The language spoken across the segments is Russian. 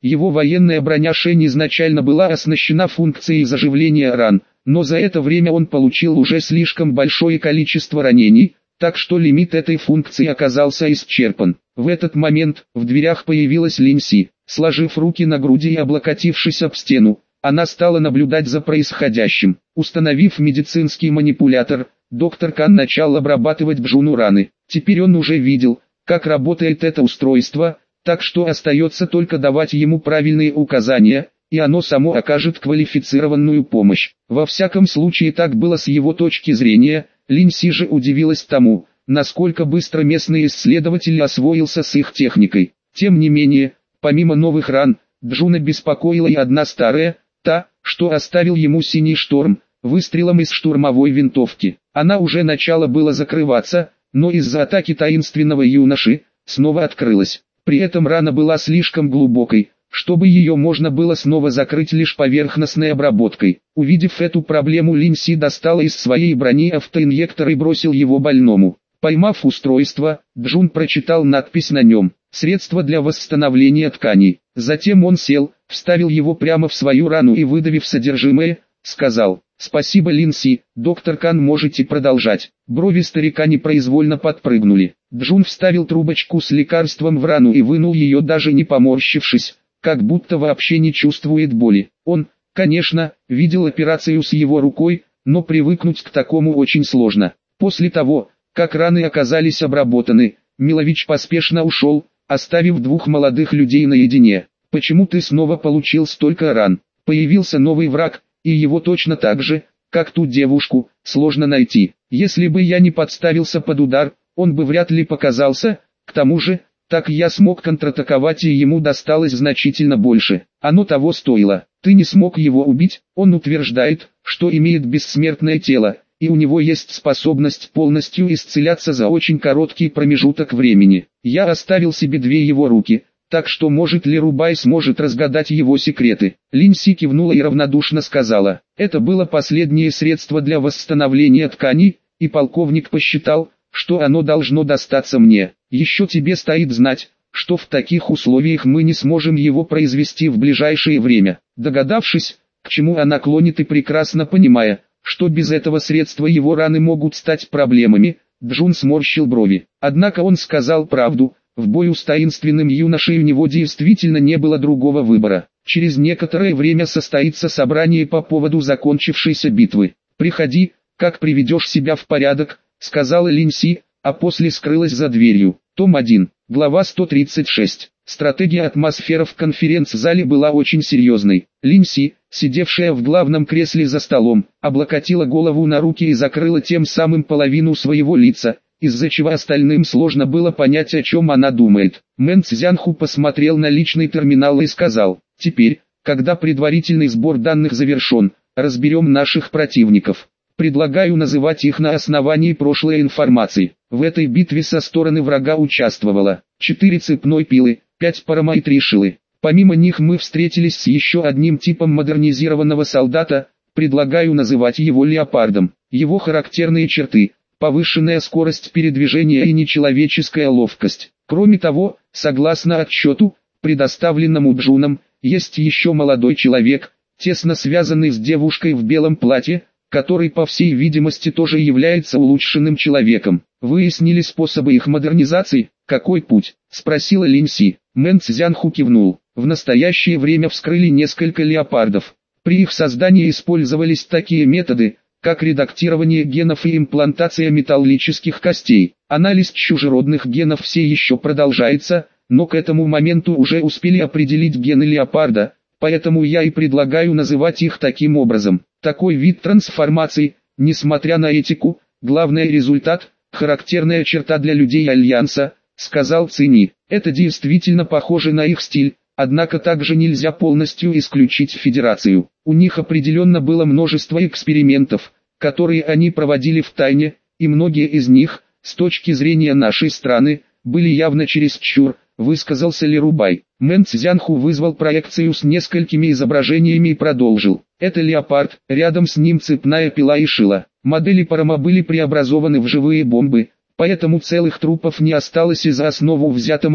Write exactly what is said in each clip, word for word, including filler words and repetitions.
Его военная броня Шень изначально была оснащена функцией заживления ран, но за это время он получил уже слишком большое количество ранений, так что лимит этой функции оказался исчерпан. В этот момент в дверях появилась Линси. Сложив руки на груди и облокотившись об стену, она стала наблюдать за происходящим. Установив медицинский манипулятор, доктор Кан начал обрабатывать Джуну раны. Теперь он уже видел, как работает это устройство, так что остается только давать ему правильные указания, и оно само окажет квалифицированную помощь. Во всяком случае так было с его точки зрения. Линси же удивилась тому, насколько быстро местный исследователь освоился с их техникой. Тем не менее, помимо новых ран, Джуна беспокоила и одна старая, та, что оставил ему синий шторм, выстрелом из штурмовой винтовки. Она уже начала было закрываться, но из-за атаки таинственного юноши, снова открылась. При этом рана была слишком глубокой, чтобы ее можно было снова закрыть лишь поверхностной обработкой. Увидев эту проблему, Линси достала из своей брони автоинъектор и бросил его больному. Поймав устройство, Джун прочитал надпись на нем: «Средство для восстановления тканей». Затем он сел, вставил его прямо в свою рану и, выдавив содержимое, сказал: «Спасибо, Линси, доктор Кан, можете продолжать». Брови старика непроизвольно подпрыгнули. Джун вставил трубочку с лекарством в рану и вынул ее, даже не поморщившись, как будто вообще не чувствует боли. Он, конечно, видел операцию с его рукой, но привыкнуть к такому очень сложно. После того, как раны оказались обработаны, Милович поспешно ушел, оставив двух молодых людей наедине. «Почему ты снова получил столько ран? Появился новый враг, и его точно так же, как ту девушку, сложно найти. Если бы я не подставился под удар, он бы вряд ли показался, к тому же, так я смог контратаковать, и ему досталось значительно больше. Оно того стоило. Ты не смог его убить. Он утверждает, что имеет бессмертное тело, и у него есть способность полностью исцеляться за очень короткий промежуток времени. Я оставил себе две его руки, так что может ли Рубай сможет разгадать его секреты». Линси кивнула и равнодушно сказала: «Это было последнее средство для восстановления тканей, и полковник посчитал, что оно должно достаться мне. Еще тебе стоит знать, что в таких условиях мы не сможем его произвести в ближайшее время». Догадавшись, к чему она клонит, и прекрасно понимая, что без этого средства его раны могут стать проблемами, Джун сморщил брови. Однако он сказал правду: в бою с таинственным юношей у него действительно не было другого выбора. Через некоторое время состоится собрание по поводу закончившейся битвы. «Приходи, как приведешь себя в порядок», — сказала Линси, а после скрылась за дверью. Том один, глава сто тридцать шесть. Стратегия атмосфера в конференц-зале была очень серьезной. Линси, сидевшая в главном кресле за столом, облокотила голову на руки и закрыла тем самым половину своего лица, из-за чего остальным сложно было понять, о чем она думает. Мэн Цзянху посмотрел на личный терминал и сказал: «Теперь, когда предварительный сбор данных завершен, разберем наших противников. Предлагаю называть их на основании прошлой информации. В этой битве со стороны врага участвовало четыре цепной пилы, пять парама и три шилы. Помимо них мы встретились с еще одним типом модернизированного солдата, предлагаю называть его леопардом. Его характерные черты: повышенная скорость передвижения и нечеловеческая ловкость. Кроме того, согласно отчету, предоставленному Джуном, есть еще молодой человек, тесно связанный с девушкой в белом платье, который по всей видимости тоже является улучшенным человеком. Выяснили способы их модернизации? Какой путь?» — спросила Линси. Мэн Цзянху кивнул. В настоящее время вскрыли несколько леопардов. При их создании использовались такие методы, как редактирование генов и имплантация металлических костей. Анализ чужеродных генов все еще продолжается, но к этому моменту уже успели определить гены леопарда, поэтому я и предлагаю называть их таким образом. Такой вид трансформации, несмотря на этику, главный результат – характерная черта для людей Альянса, сказал Цини. Это действительно похоже на их стиль, однако также нельзя полностью исключить Федерацию. У них определенно было множество экспериментов, которые они проводили в тайне, и многие из них, с точки зрения нашей страны, были явно чересчур, высказался Ли Рубай. Мэн Цзянху вызвал проекцию с несколькими изображениями и продолжил. Это леопард, рядом с ним цепная пила и шила. Модели парама были преобразованы в живые бомбы, поэтому целых трупов не осталось, и за основу взята модель,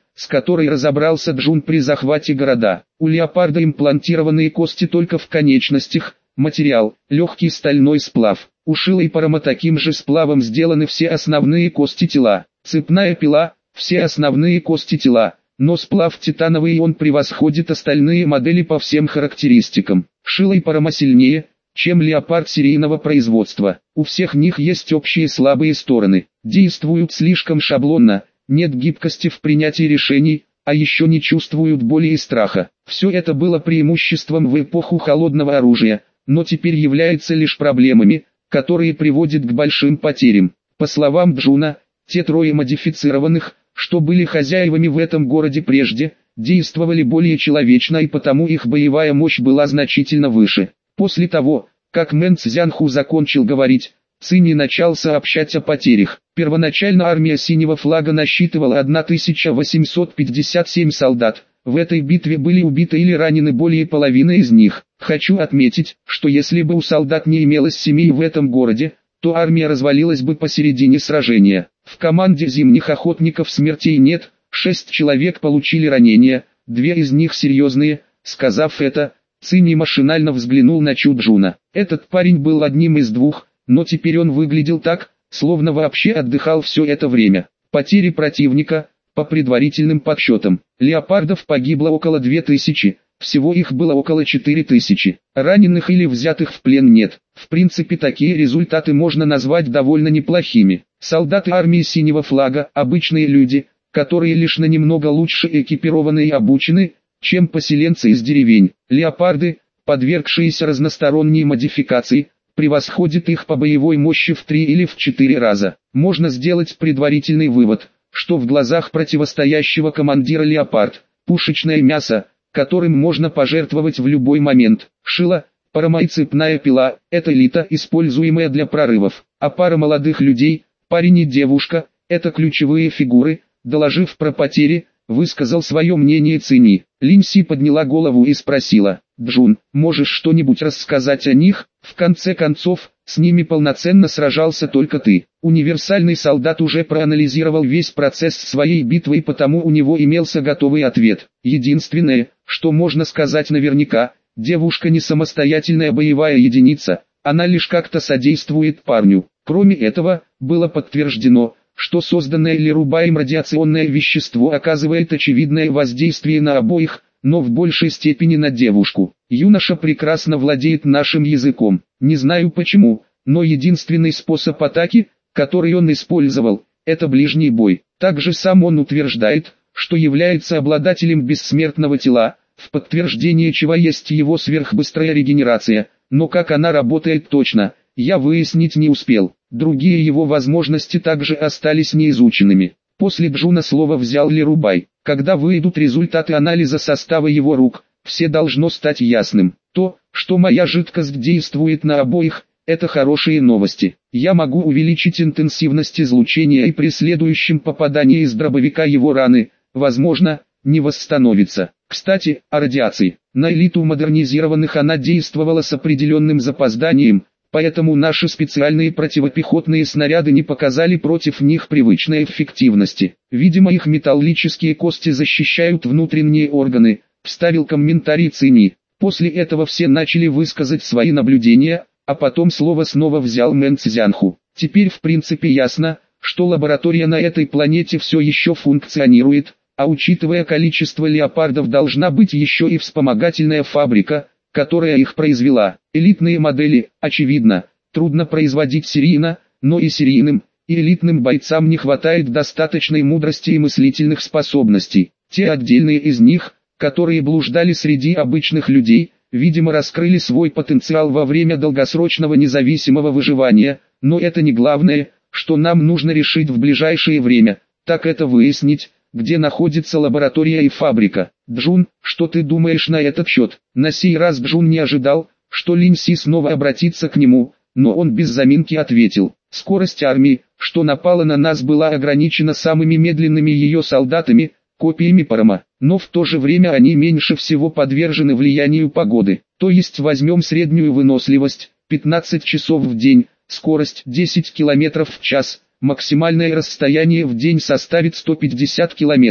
с которой разобрался Джун при захвате города. У леопарда имплантированные кости только в конечностях, материал – легкий стальной сплав. У Шилы и Парама таким же сплавом сделаны все основные кости тела. Цепная пила – все основные кости тела, но сплав титановый, и он превосходит остальные модели по всем характеристикам. Шила и Парама сильнее, чем леопард серийного производства. У всех них есть общие слабые стороны. Действуют слишком шаблонно, нет гибкости в принятии решений, а еще не чувствуют боли и страха. Все это было преимуществом в эпоху холодного оружия, но теперь является лишь проблемами, которые приводят к большим потерям. По словам Джуна, те трое модифицированных, что были хозяевами в этом городе прежде, действовали более человечно, и потому их боевая мощь была значительно выше. После того, как Мэн Цзянху закончил говорить, Цинь начал сообщать о потерях. Первоначально армия Синего Флага насчитывала тысячу восемьсот пятьдесят семь солдат. В этой битве были убиты или ранены более половины из них. Хочу отметить, что если бы у солдат не имелось семей в этом городе, то армия развалилась бы посередине сражения. В команде зимних охотников смертей нет, шесть человек получили ранения, две из них серьезные. Сказав это, Цинь машинально взглянул на Чу Джуна. Этот парень был одним из двух, но теперь он выглядел так, словно вообще отдыхал все это время. Потери противника, по предварительным подсчетам, леопардов погибло около двух тысяч, всего их было около четырёх тысяч. Раненых или взятых в плен нет. В принципе, такие результаты можно назвать довольно неплохими. Солдаты армии Синего Флага – обычные люди, которые лишь на немного лучше экипированы и обучены, чем поселенцы из деревень. Леопарды, подвергшиеся разносторонней модификации, превосходят их по боевой мощи в три или в четыре раза. Можно сделать предварительный вывод, что в глазах противостоящего командира леопард – пушечное мясо, которым можно пожертвовать в любой момент. Шила, Парама и цепная пила – это элита, используемая для прорывов, а пара молодых людей, парень и девушка – это ключевые фигуры. Доложив про потери, высказал свое мнение Цинь. Линь Си подняла голову и спросила: «Джун, можешь что-нибудь рассказать о них? В конце концов, с ними полноценно сражался только ты». Универсальный солдат уже проанализировал весь процесс своей битвы, и потому у него имелся готовый ответ. Единственное, что можно сказать наверняка, девушка не самостоятельная боевая единица, она лишь как-то содействует парню. Кроме этого, было подтверждено, что созданное Лерубаем радиационное вещество оказывает очевидное воздействие на обоих, но в большей степени на девушку. Юноша прекрасно владеет нашим языком. Не знаю почему, но единственный способ атаки, который он использовал, это ближний бой. Также сам он утверждает, что является обладателем бессмертного тела, в подтверждение чего есть его сверхбыстрая регенерация, но как она работает точно, я выяснить не успел. Другие его возможности также остались неизученными. После Джуна слово взял Лерубай. Когда выйдут результаты анализа состава его рук, все должно стать ясным. То, что моя жидкость действует на обоих, это хорошие новости. Я могу увеличить интенсивность излучения, и при следующем попадании из дробовика его раны, возможно, не восстановится. Кстати, о радиации. На элиту модернизированных она действовала с определенным запозданием, поэтому наши специальные противопехотные снаряды не показали против них привычной эффективности. Видимо, их металлические кости защищают внутренние органы, вставил комментарий Цинь. После этого все начали высказать свои наблюдения, а потом слово снова взял Мэн Цзянху. Теперь в принципе ясно, что лаборатория на этой планете все еще функционирует, а учитывая количество леопардов, должна быть еще и вспомогательная фабрика, которая их произвела. Элитные модели, очевидно, трудно производить серийно, но и серийным, и элитным бойцам не хватает достаточной мудрости и мыслительных способностей. Те отдельные из них, которые блуждали среди обычных людей, видимо, раскрыли свой потенциал во время долгосрочного независимого выживания, но это не главное, что нам нужно решить в ближайшее время, так это выяснить, где находится лаборатория и фабрика. Джун, что ты думаешь на этот счет? На сей раз Джун не ожидал, что Линь Си снова обратится к нему, но он без заминки ответил: скорость армии, что напала на нас, была ограничена самыми медленными ее солдатами, копиями Парама, но в то же время они меньше всего подвержены влиянию погоды. То есть возьмем среднюю выносливость, пятнадцать часов в день, скорость десять километров в час, максимальное расстояние в день составит сто пятьдесят километров.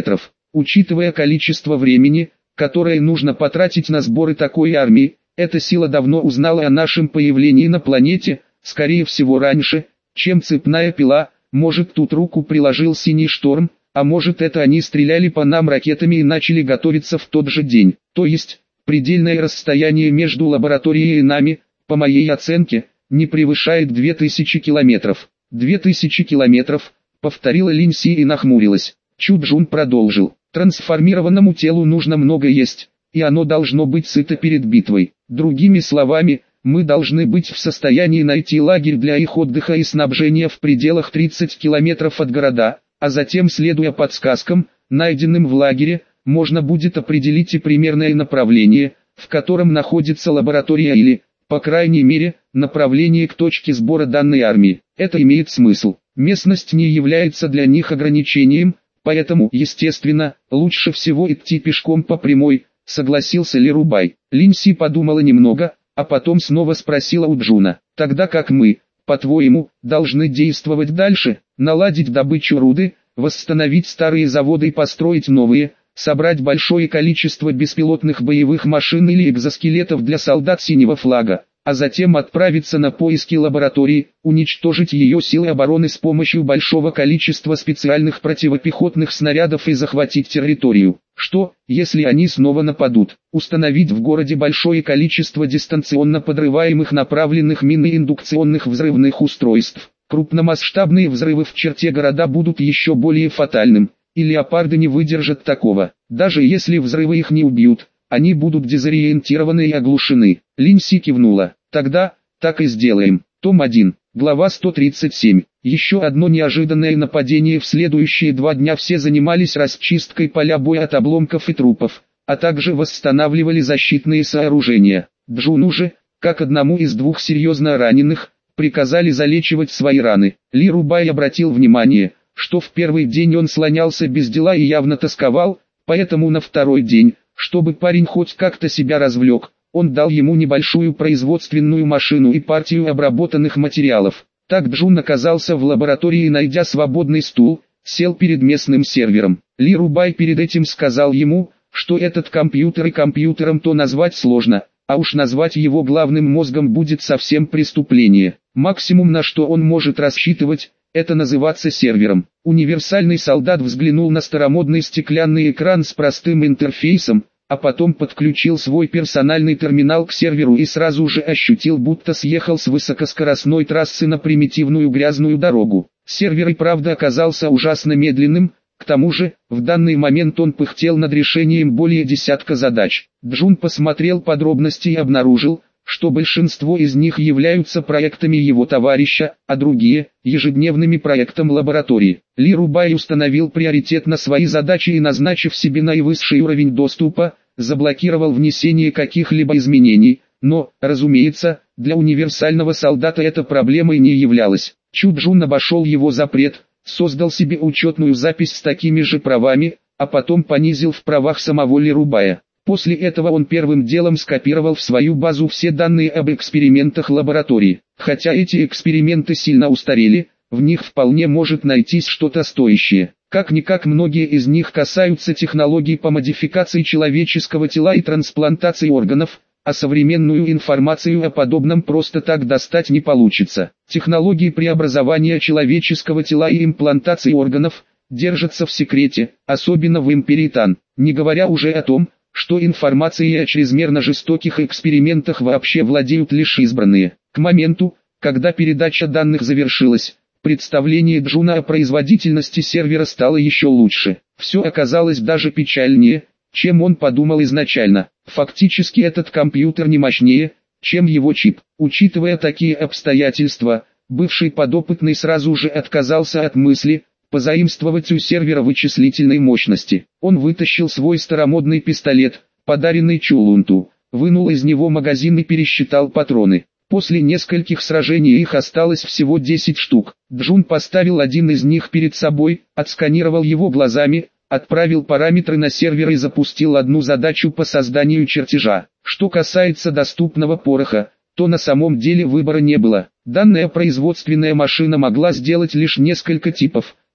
Учитывая количество времени, которое нужно потратить на сборы такой армии, эта сила давно узнала о нашем появлении на планете, скорее всего раньше, чем цепная пила. Может, тут руку приложил Синий Шторм, а может, это они стреляли по нам ракетами и начали готовиться в тот же день. То есть, предельное расстояние между лабораторией и нами, по моей оценке, не превышает две тысячи километров. Две тысячи километров, повторила Линси и нахмурилась. Чу Джун продолжил. Трансформированному телу нужно много есть, и оно должно быть сыто перед битвой. Другими словами, мы должны быть в состоянии найти лагерь для их отдыха и снабжения в пределах тридцати километров от города, а затем, следуя подсказкам, найденным в лагере, можно будет определить и примерное направление, в котором находится лаборатория или, по крайней мере, направление к точке сбора данной армии. Это имеет смысл. Местность не является для них ограничением, поэтому, естественно, лучше всего идти пешком по прямой, согласился Ли Рубай. Линси подумала немного, а потом снова спросила у Джуна. Тогда как мы, по-твоему, должны действовать дальше? Наладить добычу руды, восстановить старые заводы и построить новые, собрать большое количество беспилотных боевых машин или экзоскелетов для солдат Синего флага, а затем отправиться на поиски лаборатории, уничтожить ее силы обороны с помощью большого количества специальных противопехотных снарядов и захватить территорию. Что, если они снова нападут? Установить в городе большое количество дистанционно подрываемых направленных мин и индукционных взрывных устройств. Крупномасштабные взрывы в черте города будут еще более фатальным, и леопарды не выдержат такого. Даже если взрывы их не убьют, они будут дезориентированы и оглушены. Линси кивнула. Тогда, так и сделаем. Том один, глава сто тридцать семь. Еще одно неожиданное нападение. В следующие два дня все занимались расчисткой поля боя от обломков и трупов, а также восстанавливали защитные сооружения. Джуну же, как одному из двух серьезно раненых, приказали залечивать свои раны. Ли Рубай обратил внимание, что в первый день он слонялся без дела и явно тосковал, поэтому на второй день, чтобы парень хоть как-то себя развлек, он дал ему небольшую производственную машину и партию обработанных материалов. Так Джун оказался в лаборатории и, найдя свободный стул, сел перед местным сервером. Ли Рубай перед этим сказал ему, что этот компьютер и компьютером то назвать сложно, а уж назвать его главным мозгом будет совсем преступление. Максимум, на что он может рассчитывать, это называться сервером. Универсальный солдат взглянул на старомодный стеклянный экран с простым интерфейсом, а потом подключил свой персональный терминал к серверу и сразу же ощутил, будто съехал с высокоскоростной трассы на примитивную грязную дорогу. Сервер и правда оказался ужасно медленным, к тому же, в данный момент он пыхтел над решением более десятка задач. Джун посмотрел подробности и обнаружил, что большинство из них являются проектами его товарища, а другие – ежедневными проектом лаборатории. Ли Рубай установил приоритет на свои задачи и, назначив себе наивысший уровень доступа, заблокировал внесение каких-либо изменений, но, разумеется, для универсального солдата эта проблемой не являлась. Чу Джун обошел его запрет, создал себе учетную запись с такими же правами, а потом понизил в правах самого Ли Рубая. После этого он первым делом скопировал в свою базу все данные об экспериментах лаборатории. Хотя эти эксперименты сильно устарели, в них вполне может найтись что-то стоящее. Как-никак многие из них касаются технологий по модификации человеческого тела и трансплантации органов, а современную информацию о подобном просто так достать не получится. Технологии преобразования человеческого тела и имплантации органов держатся в секрете, особенно в Империи Тан, не говоря уже о том, что информацией о чрезмерно жестоких экспериментах вообще владеют лишь избранные. К моменту, когда передача данных завершилась, представление Джуна о производительности сервера стало еще лучше. Все оказалось даже печальнее, чем он подумал изначально. Фактически этот компьютер не мощнее, чем его чип. Учитывая такие обстоятельства, бывший подопытный сразу же отказался от мысли позаимствовать у сервера вычислительной мощности. Он вытащил свой старомодный пистолет, подаренный Чулунту, вынул из него магазин и пересчитал патроны. После нескольких сражений их осталось всего десять штук. Джун поставил один из них перед собой, отсканировал его глазами, отправил параметры на сервер и запустил одну задачу по созданию чертежа. Что касается доступного пороха, то на самом деле выбора не было. Данная производственная машина могла сделать лишь несколько типов,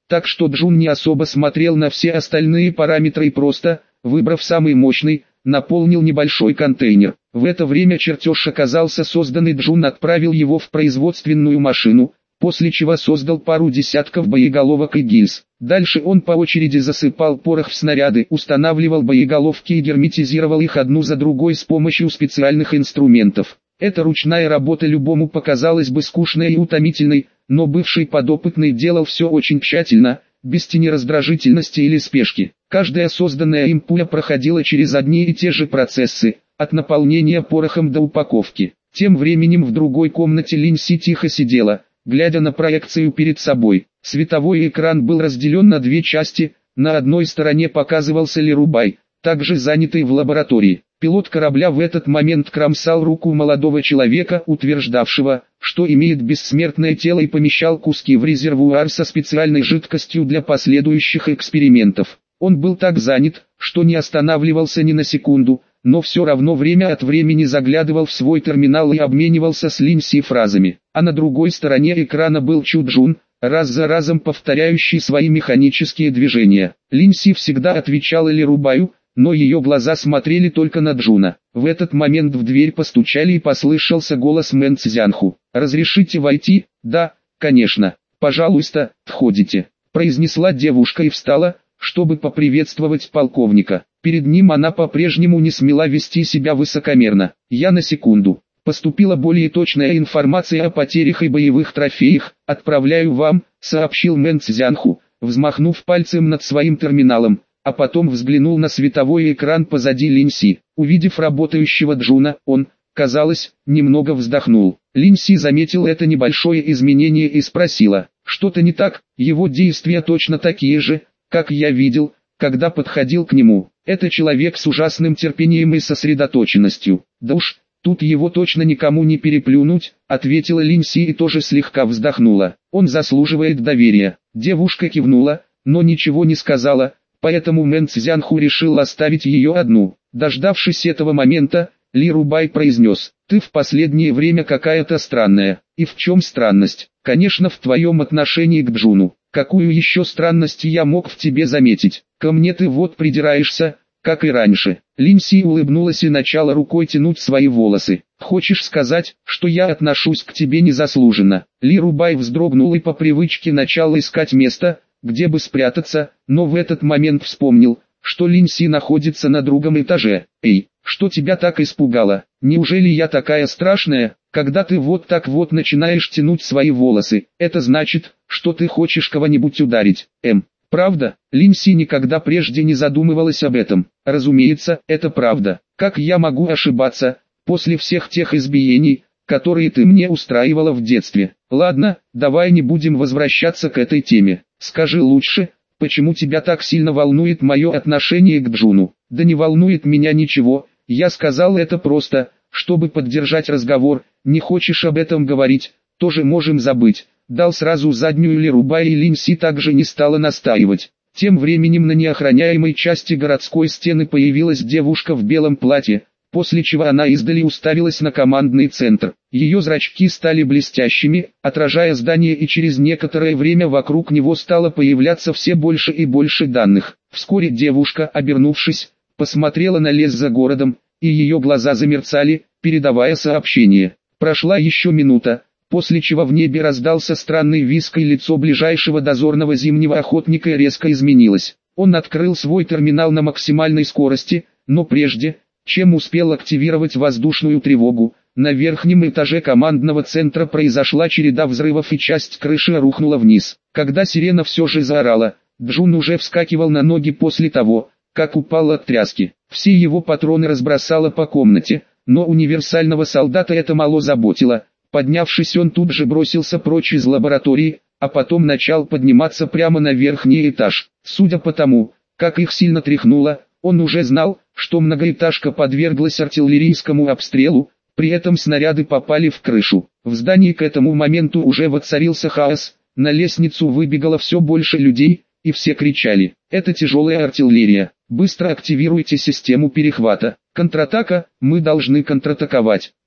так что Джун не особо смотрел на все остальные параметры и просто, выбрав самый мощный, наполнил небольшой контейнер. В это время чертеж оказался создан, и Джун отправил его в производственную машину, после чего создал пару десятков боеголовок и гильз. Дальше он по очереди засыпал порох в снаряды, устанавливал боеголовки и герметизировал их одну за другой с помощью специальных инструментов. Эта ручная работа любому показалась бы скучной и утомительной, но бывший подопытный делал все очень тщательно, без тени раздражительности или спешки. Каждая созданная им пуля проходила через одни и те же процессы, от наполнения порохом до упаковки. Тем временем в другой комнате Линси тихо сидела, глядя на проекцию перед собой. Световой экран был разделен на две части, на одной стороне показывался Ли Рубай, также занятый в лаборатории. Пилот корабля в этот момент кромсал руку молодого человека, утверждавшего, что имеет бессмертное тело, и помещал куски в резервуар со специальной жидкостью для последующих экспериментов. Он был так занят, что не останавливался ни на секунду, но все равно время от времени заглядывал в свой терминал и обменивался с Линси фразами. А на другой стороне экрана был Чу Джун, раз за разом повторяющий свои механические движения. Линси всегда отвечала Ли Рубаю, но ее глаза смотрели только на Джуна. В этот момент в дверь постучали и послышался голос Мэн Цзянху. «Разрешите войти?» «Да, конечно. Пожалуйста, входите», — произнесла девушка и встала, чтобы поприветствовать полковника. Перед ним она по-прежнему не смела вести себя высокомерно. «Я на секунду. Поступила более точная информация о потерях и боевых трофеях. Отправляю вам», — сообщил Мэн Цзянху, взмахнув пальцем над своим терминалом, а потом взглянул на световой экран позади Линси. Увидев работающего Джуна, он, казалось, немного вздохнул. Линси заметил это небольшое изменение и спросила: «Что-то не так?» «Его действия точно такие же, как я видел, когда подходил к нему. Это человек с ужасным терпением и сосредоточенностью. Да уж, тут его точно никому не переплюнуть», — ответила Линси и тоже слегка вздохнула. «Он заслуживает доверия». Девушка кивнула, но ничего не сказала, поэтому Мэн Цзянху решил оставить ее одну. Дождавшись этого момента, Ли Рубай произнес: «Ты в последнее время какая-то странная». «И в чем странность?» «Конечно, в твоем отношении к Джуну. Какую еще странность я мог в тебе заметить? Ко мне ты вот придираешься, как и раньше». Линси улыбнулась и начала рукой тянуть свои волосы. «Хочешь сказать, что я отношусь к тебе незаслуженно?» Ли Рубай вздрогнул и по привычке начал искать место, где бы спрятаться, но в этот момент вспомнил, что Линси находится на другом этаже. «Эй, что тебя так испугало? Неужели я такая страшная? Когда ты вот так вот начинаешь тянуть свои волосы, это значит, что ты хочешь кого-нибудь ударить. Эм, правда?» Линси никогда прежде не задумывалась об этом. «Разумеется, это правда. Как я могу ошибаться, после всех тех избиений, которые ты мне устраивала в детстве? Ладно, давай не будем возвращаться к этой теме. Скажи лучше, почему тебя так сильно волнует мое отношение к Джуну?» «Да не волнует меня ничего, я сказал это просто, чтобы поддержать разговор. Не хочешь об этом говорить, тоже можем забыть». Дал сразу заднюю Ли Рубай, и Линси также не стала настаивать. Тем временем на неохраняемой части городской стены появилась девушка в белом платье, после чего она издали уставилась на командный центр. Ее зрачки стали блестящими, отражая здание, и через некоторое время вокруг него стало появляться все больше и больше данных. Вскоре девушка, обернувшись, посмотрела на лес за городом, и ее глаза замерцали, передавая сообщение. Прошла еще минута, после чего в небе раздался странный визг, и лицо ближайшего дозорного зимнего охотника резко изменилось. Он открыл свой терминал на максимальной скорости, но прежде, чем успел активировать воздушную тревогу, на верхнем этаже командного центра произошла череда взрывов, и часть крыши рухнула вниз. Когда сирена все же заорала, Джун уже вскакивал на ноги после того, как упал от тряски. Все его патроны разбросало по комнате, но универсального солдата это мало заботило. Поднявшись, он тут же бросился прочь из лаборатории, а потом начал подниматься прямо на верхний этаж. Судя по тому, как их сильно тряхнуло, он уже знал, что многоэтажка подверглась артиллерийскому обстрелу, при этом снаряды попали в крышу. В здании к этому моменту уже воцарился хаос, на лестницу выбегало все больше людей, и все кричали: «Это тяжелая артиллерия! Быстро активируйте систему перехвата! Контратака! Мы должны контратаковать!»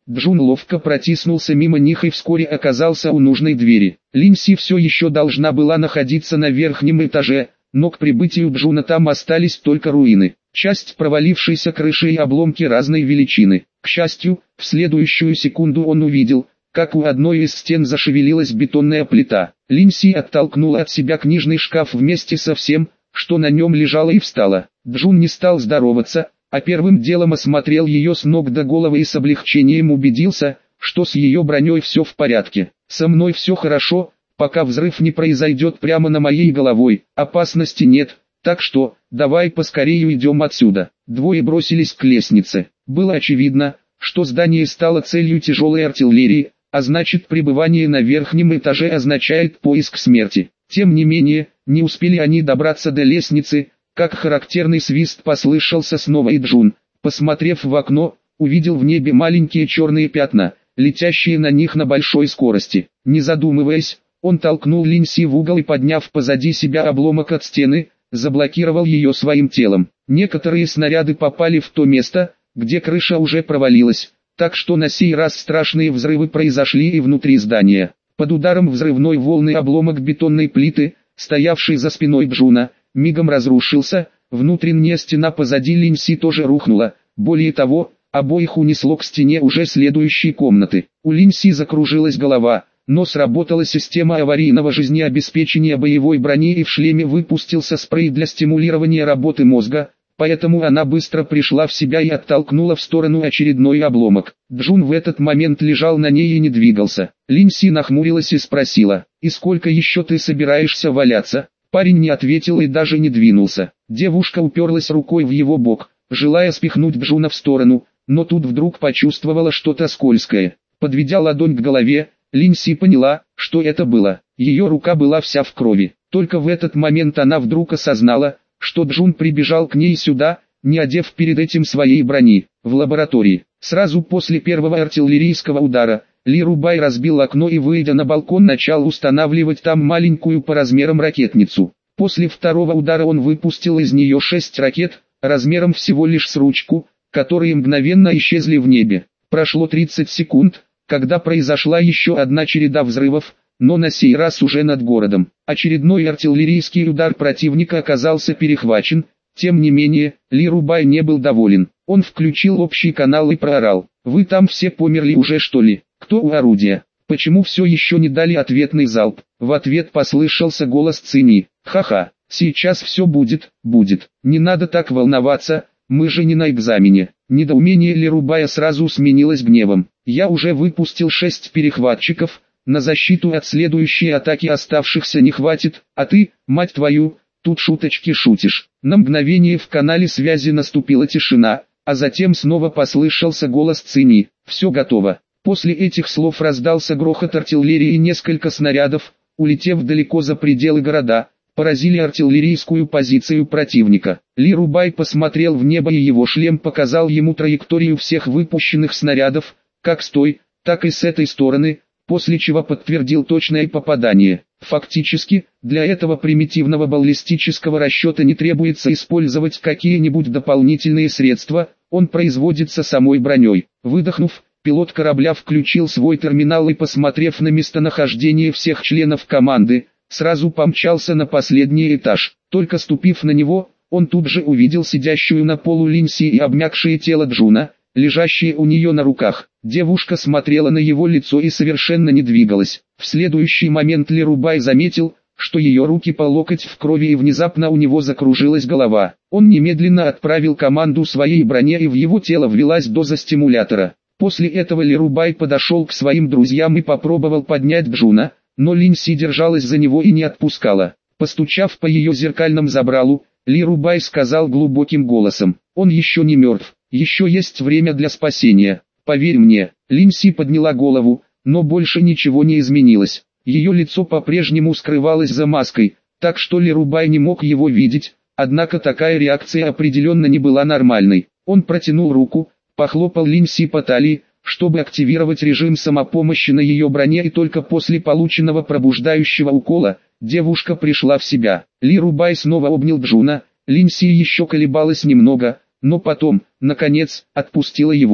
Джун ловко протиснулся мимо них и вскоре оказался у нужной двери. Линси все еще должна была находиться на верхнем этаже, но к прибытию Джуна там остались только руины, часть провалившейся крыши и обломки разной величины. К счастью, в следующую секунду он увидел, как у одной из стен зашевелилась бетонная плита. Линси оттолкнула от себя книжный шкаф вместе со всем, что на нем лежало, и встала. Джун не стал здороваться, а первым делом осмотрел ее с ног до головы и с облегчением убедился, что с ее броней все в порядке. «Со мной все хорошо, пока взрыв не произойдет прямо на моей головой, опасности нет, так что, давай поскорее уйдем отсюда». Двое бросились к лестнице. Было очевидно, что здание стало целью тяжелой артиллерии, а значит, пребывание на верхнем этаже означает поиск смерти. Тем не менее, не успели они добраться до лестницы, как характерный свист послышался снова, и Джун, посмотрев в окно, увидел в небе маленькие черные пятна, летящие на них на большой скорости. Не задумываясь, он толкнул Линси в угол и, подняв позади себя обломок от стены, заблокировал ее своим телом. Некоторые снаряды попали в то место, где крыша уже провалилась, так что на сей раз страшные взрывы произошли и внутри здания. Под ударом взрывной волны обломок бетонной плиты, стоявший за спиной Джуна, мигом разрушился, внутренняя стена позади Линси тоже рухнула, более того, обоих унесло к стене уже следующей комнаты. У Линси закружилась голова, но сработала система аварийного жизнеобеспечения боевой брони и в шлеме выпустился спрей для стимулирования работы мозга, поэтому она быстро пришла в себя и оттолкнула в сторону очередной обломок. Джун в этот момент лежал на ней и не двигался. Линси нахмурилась и спросила: «И сколько еще ты собираешься валяться?» Парень не ответил и даже не двинулся. Девушка уперлась рукой в его бок, желая спихнуть Джуна в сторону, но тут вдруг почувствовала что-то скользкое. Подведя ладонь к голове, Линси поняла, что это было. Ее рука была вся в крови. Только в этот момент она вдруг осознала, что Джун прибежал к ней сюда, не одев перед этим своей брони. В лаборатории, сразу после первого артиллерийского удара, Ли Рубай разбил окно и, выйдя на балкон, начал устанавливать там маленькую по размерам ракетницу. После второго удара он выпустил из нее шесть ракет, размером всего лишь с ручку, которые мгновенно исчезли в небе. Прошло тридцать секунд, когда произошла еще одна череда взрывов, но на сей раз уже над городом. Очередной артиллерийский удар противника оказался перехвачен, тем не менее, Ли Рубай не был доволен. Он включил общий канал и проорал: «Вы там все померли уже, что ли? Кто у орудия? Почему все еще не дали ответный залп?» В ответ послышался голос Цини: «Ха-ха, сейчас все будет, будет. Не надо так волноваться, мы же не на экзамене». Недоумение Ли Рубая сразу сменилось гневом. «Я уже выпустил шесть перехватчиков, на защиту от следующей атаки оставшихся не хватит, а ты, мать твою, тут шуточки шутишь». На мгновение в канале связи наступила тишина, а затем снова послышался голос Цини: «Все готово». После этих слов раздался грохот артиллерии, и несколько снарядов, улетев далеко за пределы города, поразили артиллерийскую позицию противника. Ли Рубай посмотрел в небо, и его шлем показал ему траекторию всех выпущенных снарядов, как с той, так и с этой стороны, после чего подтвердил точное попадание. Фактически, для этого примитивного баллистического расчета не требуется использовать какие-нибудь дополнительные средства, он производится самой броней. Выдохнув, пилот корабля включил свой терминал и, посмотрев на местонахождение всех членов команды, сразу помчался на последний этаж. Только ступив на него, он тут же увидел сидящую на полу Линси и обмякшее тело Джуна, лежащее у нее на руках. Девушка смотрела на его лицо и совершенно не двигалась. В следующий момент Ли Рубай заметил, что ее руки по локоть в крови, и внезапно у него закружилась голова. Он немедленно отправил команду своей броне, и в его тело ввелась доза стимулятора. После этого Ли Рубай подошел к своим друзьям и попробовал поднять Джуна, но Линси держалась за него и не отпускала. Постучав по ее зеркальному забралу, Ли Рубай сказал глубоким голосом: «Он еще не мертв, еще есть время для спасения, поверь мне». Линси подняла голову, но больше ничего не изменилось. Ее лицо по-прежнему скрывалось за маской, так что Ли Рубай не мог его видеть, однако такая реакция определенно не была нормальной. Он протянул руку, похлопал Линси по талии, чтобы активировать режим самопомощи на ее броне, и только после полученного пробуждающего укола девушка пришла в себя. Ли Рубай снова обнял Джуна, Линси еще колебалась немного, но потом, наконец, отпустила его.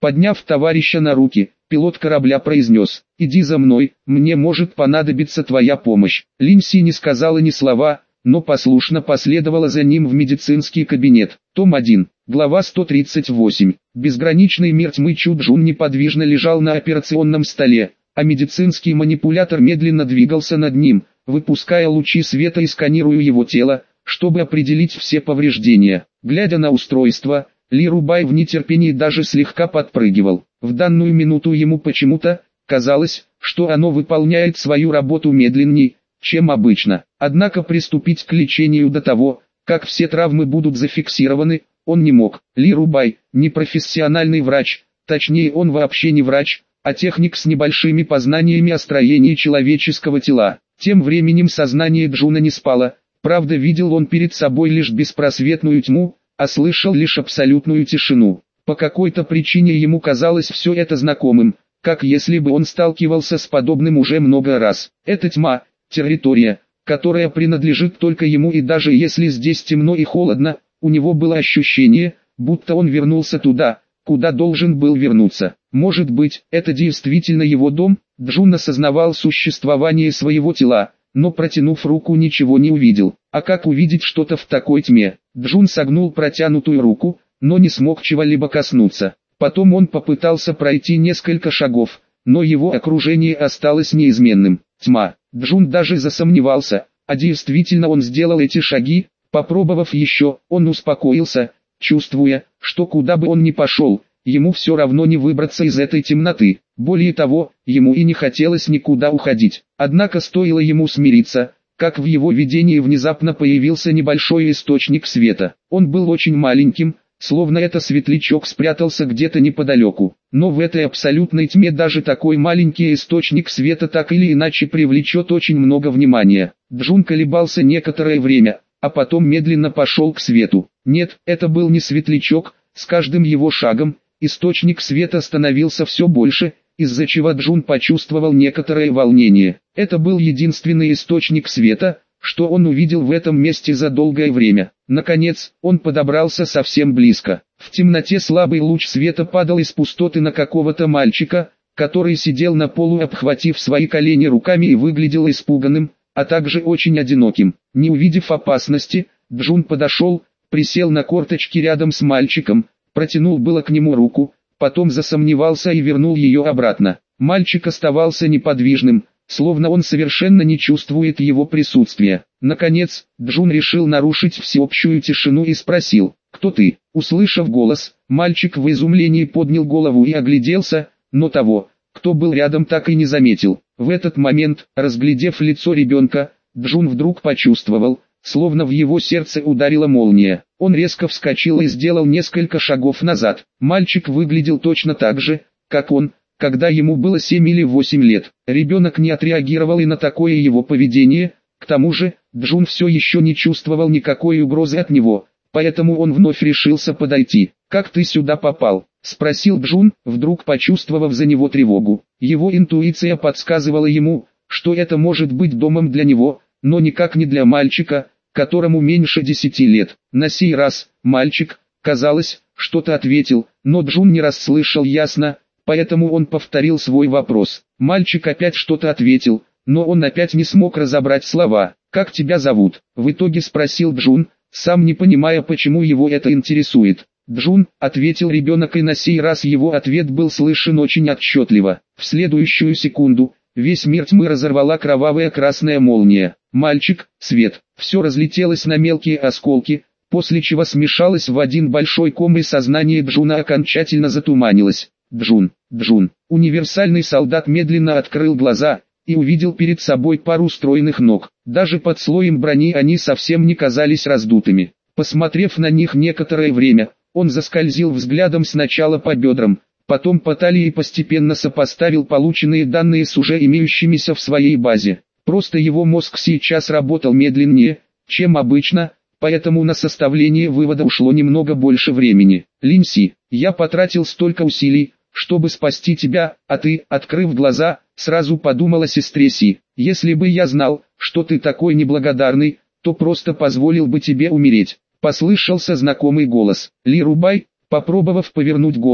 Подняв товарища на руки, пилот корабля произнес: «Иди за мной, мне может понадобиться твоя помощь». Линси не сказала ни слова, но послушно последовала за ним в медицинский кабинет. Том один, глава сто тридцать восемь. Безграничный мир тьмы Чу-Джун неподвижно лежал на операционном столе, а медицинский манипулятор медленно двигался над ним, выпуская лучи света и сканируя его тело, чтобы определить все повреждения. Глядя на устройство, Ли Рубай в нетерпении даже слегка подпрыгивал. В данную минуту ему почему-то казалось, что оно выполняет свою работу медленнее, чем обычно. Однако приступить к лечению до того, как все травмы будут зафиксированы, он не мог. Ли Рубай, не профессиональный врач, точнее он вообще не врач, а техник с небольшими познаниями о строении человеческого тела. Тем временем сознание Джуна не спало, правда видел он перед собой лишь беспросветную тьму, а слышал лишь абсолютную тишину. По какой-то причине ему казалось все это знакомым, как если бы он сталкивался с подобным уже много раз. Эта тьма, территория, которая принадлежит только ему, и даже если здесь темно и холодно, у него было ощущение, будто он вернулся туда, куда должен был вернуться. Может быть, это действительно его дом? Джун осознавал существование своего тела, но протянув руку ничего не увидел. А как увидеть что-то в такой тьме? Джун согнул протянутую руку, но не смог чего-либо коснуться. Потом он попытался пройти несколько шагов, но его окружение осталось неизменным. Тьма. Джун даже засомневался, а действительно он сделал эти шаги. Попробовав еще, он успокоился, чувствуя, что куда бы он ни пошел, ему все равно не выбраться из этой темноты. Более того, ему и не хотелось никуда уходить. Однако стоило ему смириться, как в его видении внезапно появился небольшой источник света. Он был очень маленьким, словно это светлячок спрятался где-то неподалеку. Но в этой абсолютной тьме даже такой маленький источник света так или иначе привлечет очень много внимания. Джун колебался некоторое время, а потом медленно пошел к свету. Нет, это был не светлячок, с каждым его шагом источник света становился все больше, из-за чего Джун почувствовал некоторое волнение. Это был единственный источник света, что он увидел в этом месте за долгое время. Наконец, он подобрался совсем близко. В темноте слабый луч света падал из пустоты на какого-то мальчика, который сидел на полу, обхватив свои колени руками, и выглядел испуганным, а также очень одиноким. Не увидев опасности, Джун подошел, присел на корточки рядом с мальчиком, протянул было к нему руку, потом засомневался и вернул ее обратно. Мальчик оставался неподвижным, словно он совершенно не чувствует его присутствия. Наконец, Джун решил нарушить всеобщую тишину и спросил: «Кто ты?» Услышав голос, мальчик в изумлении поднял голову и огляделся, но того, кто был рядом, так и не заметил. В этот момент, разглядев лицо ребенка, Джун вдруг почувствовал, словно в его сердце ударила молния. Он резко вскочил и сделал несколько шагов назад. Мальчик выглядел точно так же, как он, когда ему было семь или восемь лет. Ребенок не отреагировал и на такое его поведение. К тому же, Джун все еще не чувствовал никакой угрозы от него, поэтому он вновь решился подойти. «Как ты сюда попал?» — спросил Джун, вдруг почувствовав за него тревогу. Его интуиция подсказывала ему, что это может быть домом для него, но никак не для мальчика, которому меньше десяти лет. На сей раз, мальчик, казалось, что-то ответил, но Джун не расслышал ясно, поэтому он повторил свой вопрос. Мальчик опять что-то ответил, но он опять не смог разобрать слова. «Как тебя зовут?» — в итоге спросил Джун, сам не понимая, почему его это интересует. «Джун», — ответил ребенок, и на сей раз его ответ был слышен очень отчетливо. В следующую секунду весь мир тьмы разорвала кровавая красная молния. Мальчик, свет, все разлетелось на мелкие осколки, после чего смешалось в один большой ком, и сознание Джуна окончательно затуманилось. Джун, Джун, универсальный солдат медленно открыл глаза и увидел перед собой пару стройных ног. Даже под слоем брони они совсем не казались раздутыми. Посмотрев на них некоторое время, он заскользил взглядом сначала по бедрам, потом по талии и постепенно сопоставил полученные данные с уже имеющимися в своей базе. Просто его мозг сейчас работал медленнее, чем обычно, поэтому на составление вывода ушло немного больше времени. «Линси, я потратил столько усилий, чтобы спасти тебя, а ты, открыв глаза, сразу подумал о сестре Си. Если бы я знал, что ты такой неблагодарный, то просто позволил бы тебе умереть». Послышался знакомый голос. Ли Рубай, попробовав повернуть голову,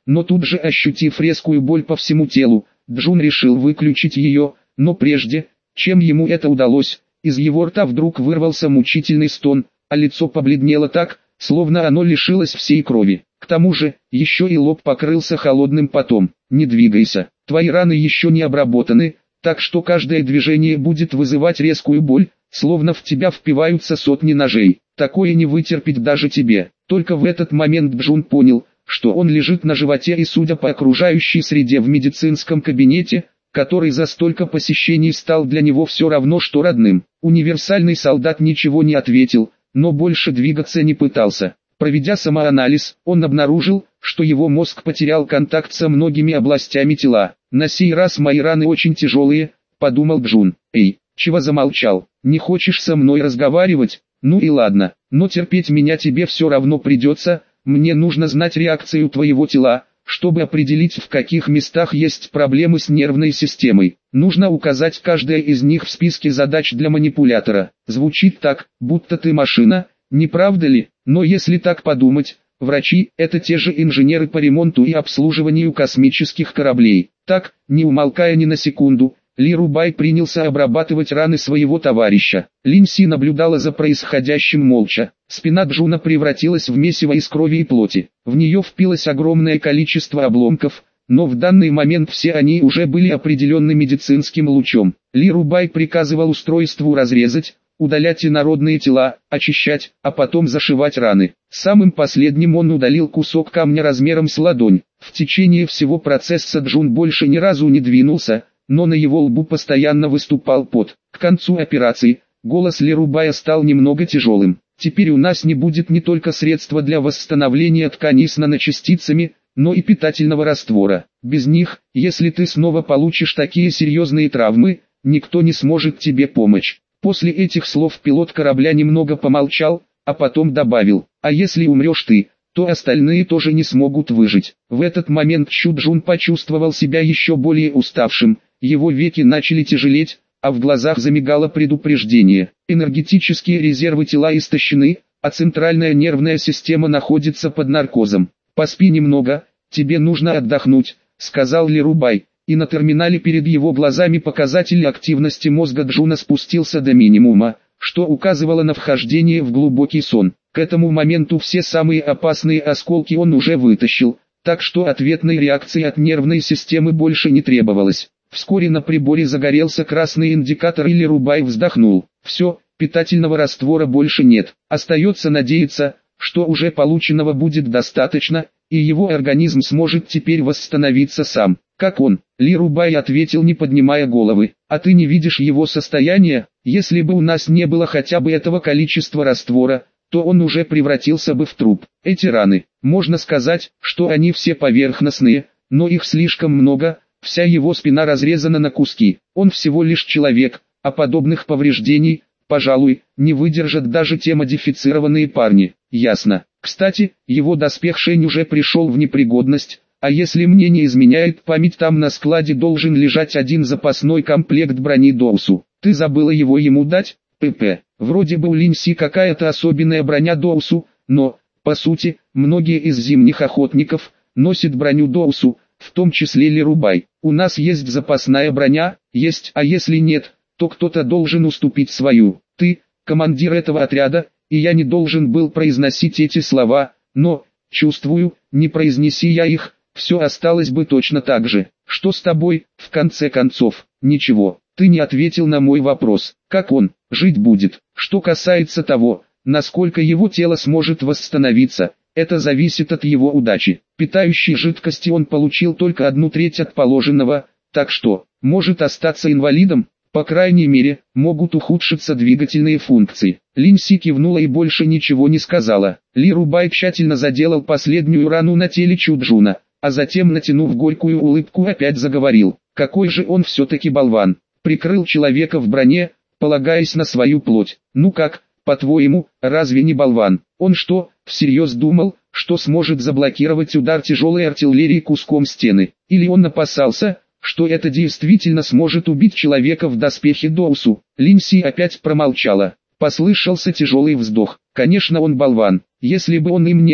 но тут же ощутив резкую боль по всему телу, Джун решил выключить ее, но прежде, чем ему это удалось, из его рта вдруг вырвался мучительный стон, а лицо побледнело так, словно оно лишилось всей крови. К тому же, еще и лоб покрылся холодным потом. «Не двигайся, твои раны еще не обработаны, так что каждое движение будет вызывать резкую боль, словно в тебя впиваются сотни ножей. Такое не вытерпеть даже тебе». Только в этот момент Джун понял, что он лежит на животе и, судя по окружающей среде в медицинском кабинете, который за столько посещений стал для него все равно что родным. Универсальный солдат ничего не ответил, но больше двигаться не пытался. Проведя самоанализ, он обнаружил, что его мозг потерял контакт со многими областями тела. «На сей раз мои раны очень тяжелые», — подумал Джун. «Эй, чего замолчал? Не хочешь со мной разговаривать? Ну и ладно, но терпеть меня тебе все равно придется. Мне нужно знать реакцию твоего тела, чтобы определить, в каких местах есть проблемы с нервной системой. Нужно указать каждое из них в списке задач для манипулятора. Звучит так, будто ты машина, не правда ли? Но если так подумать, врачи – это те же инженеры по ремонту и обслуживанию космических кораблей». Так, не умолкая ни на секунду, Ли Рубай принялся обрабатывать раны своего товарища. Линь Си наблюдала за происходящим молча. Спина Джуна превратилась в месиво из крови и плоти. В нее впилось огромное количество обломков, но в данный момент все они уже были определены медицинским лучом. Ли Рубай приказывал устройству разрезать, удалять инородные тела, очищать, а потом зашивать раны. Самым последним он удалил кусок камня размером с ладонь. В течение всего процесса Джун больше ни разу не двинулся, но на его лбу постоянно выступал пот. К концу операции, голос Ли Рубая стал немного тяжелым. «Теперь у нас не будет не только средства для восстановления тканей с наночастицами, но и питательного раствора. Без них, если ты снова получишь такие серьезные травмы, никто не сможет тебе помочь». После этих слов пилот корабля немного помолчал, а потом добавил: «А если умрешь ты, то остальные тоже не смогут выжить». В этот момент Чу Джун почувствовал себя еще более уставшим, его веки начали тяжелеть, а в глазах замигало предупреждение. Энергетические резервы тела истощены, а центральная нервная система находится под наркозом. «Поспи немного, тебе нужно отдохнуть», — сказал Ли Рубай, и на терминале перед его глазами показатель активности мозга Джуна спустился до минимума, что указывало на вхождение в глубокий сон. К этому моменту все самые опасные осколки он уже вытащил, так что ответной реакции от нервной системы больше не требовалось. Вскоре на приборе загорелся красный индикатор, и Ли Рубай вздохнул. Все, питательного раствора больше нет. Остается надеяться, что уже полученного будет достаточно, и его организм сможет теперь восстановиться сам. «Как он?» — Ли Рубай ответил, не поднимая головы. «А ты не видишь его состояние? Если бы у нас не было хотя бы этого количества раствора, то он уже превратился бы в труп. Эти раны, можно сказать, что они все поверхностные, но их слишком много, вся его спина разрезана на куски. Он всего лишь человек, а подобных повреждений, пожалуй, не выдержат даже те модифицированные парни». «Ясно. Кстати, его доспех Шень уже пришел в непригодность, а если мне не изменяет память, там на складе должен лежать один запасной комплект брони Доусу. Ты забыла его ему дать?» «ПП. Вроде бы у Линь Си какая-то особенная броня Доусу, но, по сути, многие из зимних охотников носят броню Доусу, в том числе Ли Рубай. У нас есть запасная броня, есть, а если нет, то кто-то должен уступить свою. Ты, командир этого отряда, и я не должен был произносить эти слова, но, чувствую, не произнеси я их, все осталось бы точно так же. Что с тобой, в конце концов?» «Ничего, ты не ответил на мой вопрос. Как он жить будет?» «Что касается того, насколько его тело сможет восстановиться, это зависит от его удачи. Питающей жидкости он получил только одну треть от положенного, так что, может остаться инвалидом, по крайней мере, могут ухудшиться двигательные функции». Линь Си кивнула и больше ничего не сказала. Ли Рубай тщательно заделал последнюю рану на теле Чу Джуна, а затем, натянув горькую улыбку, опять заговорил. «Какой же он все-таки болван! Прикрыл человека в броне, полагаясь на свою плоть. Ну как, по-твоему, разве не болван? Он что, всерьез думал, что сможет заблокировать удар тяжелой артиллерии куском стены? Или он опасался, что это действительно сможет убить человека в доспехе Доусу?» Линь Си опять промолчала. Послышался тяжелый вздох. «Конечно, он болван. Если бы он им не был,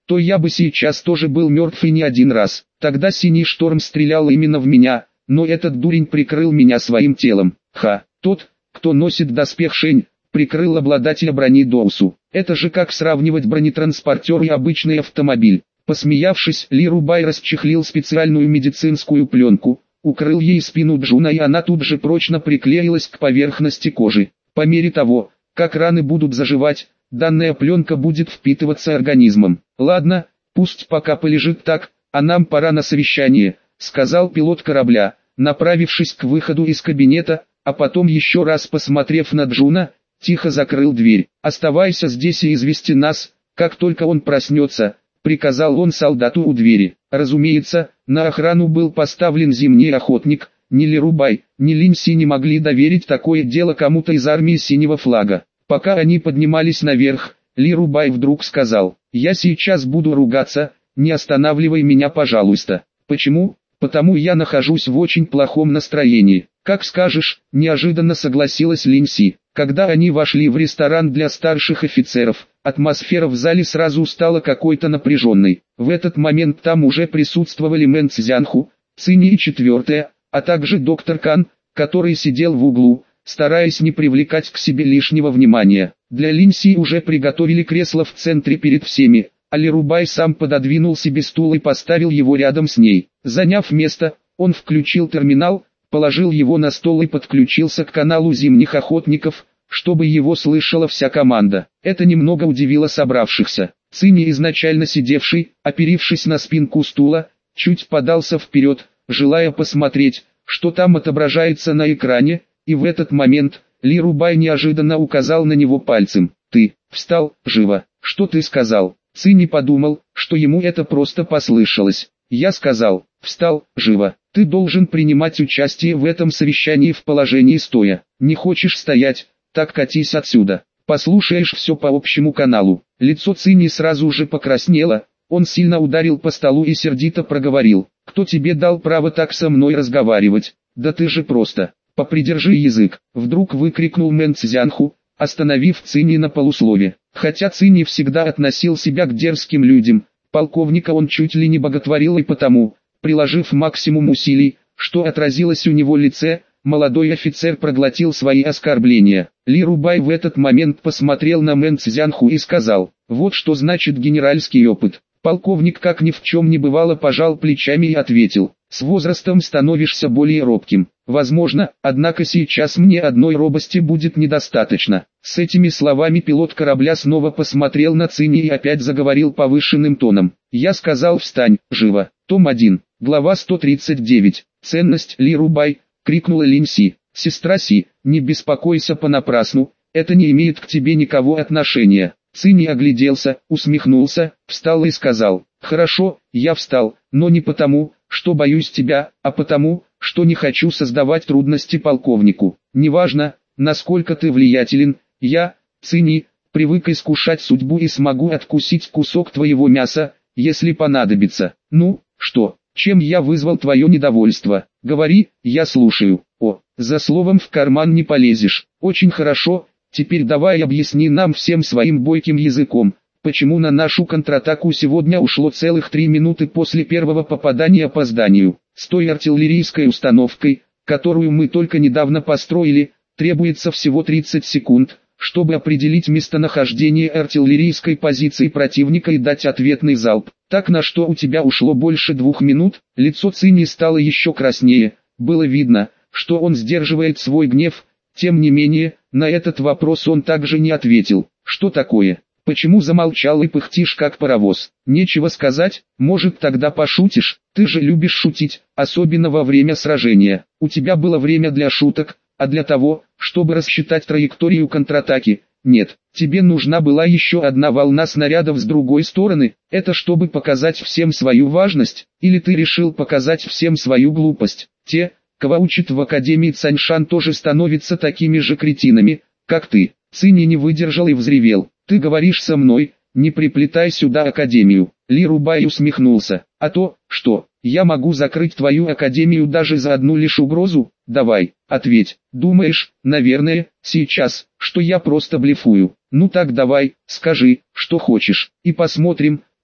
то я бы сейчас тоже был мертв и не один раз. Тогда Синий Шторм стрелял именно в меня, но этот дурень прикрыл меня своим телом. Ха, тот, кто носит доспех Шень, прикрыл обладателя брони Доусу. Это же как сравнивать бронетранспортер и обычный автомобиль. Посмеявшись, Ли Рубай расчехлил специальную медицинскую пленку, укрыл ей спину Джуна, и она тут же прочно приклеилась к поверхности кожи. По мере того, как раны будут заживать, данная пленка будет впитываться организмом. «Ладно, пусть пока полежит так, а нам пора на совещание», — сказал пилот корабля, направившись к выходу из кабинета, а потом еще раз посмотрев на Джуна, тихо закрыл дверь. «Оставайся здесь и извести нас, как только он проснется», — приказал он солдату у двери. Разумеется, на охрану был поставлен зимний охотник. Ни Ли Рубай, ни Линси не могли доверить такое дело кому-то из армии Синего Флага. Пока они поднимались наверх, Ли Рубай вдруг сказал: «Я сейчас буду ругаться, не останавливай меня, пожалуйста». «Почему?» «Потому я нахожусь в очень плохом настроении». «Как скажешь», — неожиданно согласилась Линси. Когда они вошли в ресторан для старших офицеров, атмосфера в зале сразу стала какой-то напряженной. В этот момент там уже присутствовали Мэн Цзянху, Цинь и четвертая, а также доктор Кан, который сидел в углу, стараясь не привлекать к себе лишнего внимания. Для Линси уже приготовили кресло в центре перед всеми, а Ли Рубай сам пододвинул себе стул и поставил его рядом с ней. Заняв место, он включил терминал, положил его на стол и подключился к каналу зимних охотников, чтобы его слышала вся команда. Это немного удивило собравшихся. Цинь, изначально сидевший, оперившись на спинку стула, чуть подался вперед, желая посмотреть, что там отображается на экране, и в этот момент Ли Рубай неожиданно указал на него пальцем. «Ты, встал, живо!» «Что ты сказал?» Цинь подумал, что ему это просто послышалось. «Я сказал, встал, живо! Ты должен принимать участие в этом совещании в положении стоя. Не хочешь стоять, так катись отсюда. Послушаешь все по общему каналу». Лицо Цинь сразу же покраснело, он сильно ударил по столу и сердито проговорил: «Кто тебе дал право так со мной разговаривать? Да ты же просто... попридержи язык!» Вдруг выкрикнул Мэн Цзянху, остановив Цинь на полуслове. Хотя Цинь всегда относил себя к дерзким людям, полковника он чуть ли не боготворил, и потому, приложив максимум усилий, что отразилось у него лице, молодой офицер проглотил свои оскорбления. Ли Рубай в этот момент посмотрел на Мэн Цзянху и сказал: «Вот что значит генеральский опыт». Полковник, как ни в чем не бывало, пожал плечами и ответил: «С возрастом становишься более робким. Возможно, однако сейчас мне одной робости будет недостаточно». С этими словами пилот корабля снова посмотрел на Цинь и опять заговорил повышенным тоном: «Я сказал, встань, живо». Том один, глава сто тридцать девять. «Ценность, Ли Рубай!» — крикнула Линси. «Сестра Си, не беспокойся понапрасну, это не имеет к тебе никакого отношения». Цинь огляделся, усмехнулся, встал и сказал: «Хорошо, я встал, но не потому, что боюсь тебя, а потому, что не хочу создавать трудности полковнику. Неважно, насколько ты влиятелен, я, Цинь, привык искушать судьбу и смогу откусить кусок твоего мяса, если понадобится. Ну, что, чем я вызвал твое недовольство? Говори, я слушаю». «О, за словом в карман не полезешь. Очень хорошо. Теперь давай объясни нам всем своим бойким языком, почему на нашу контратаку сегодня ушло целых три минуты после первого попадания по зданию. С той артиллерийской установкой, которую мы только недавно построили, требуется всего тридцать секунд, чтобы определить местонахождение артиллерийской позиции противника и дать ответный залп. Так на что у тебя ушло больше двух минут?» Лицо Цинь стало еще краснее, было видно, что он сдерживает свой гнев. Тем не менее, на этот вопрос он также не ответил. «Что такое? Почему замолчал и пыхтишь как паровоз? Нечего сказать? Может, тогда пошутишь? Ты же любишь шутить, особенно во время сражения. У тебя было время для шуток, а для того, чтобы рассчитать траекторию контратаки, нет. Тебе нужна была еще одна волна снарядов с другой стороны. Это чтобы показать всем свою важность, или ты решил показать всем свою глупость? Те, кого учат в Академии Цаньшан, тоже становятся такими же кретинами, как ты». Цинь не выдержал и взревел: «Ты говоришь со мной, не приплетай сюда Академию». Ли Рубай усмехнулся: «А то, что, я могу закрыть твою Академию даже за одну лишь угрозу? Давай, ответь. Думаешь, наверное, сейчас, что я просто блефую? Ну так давай, скажи, что хочешь, и посмотрим,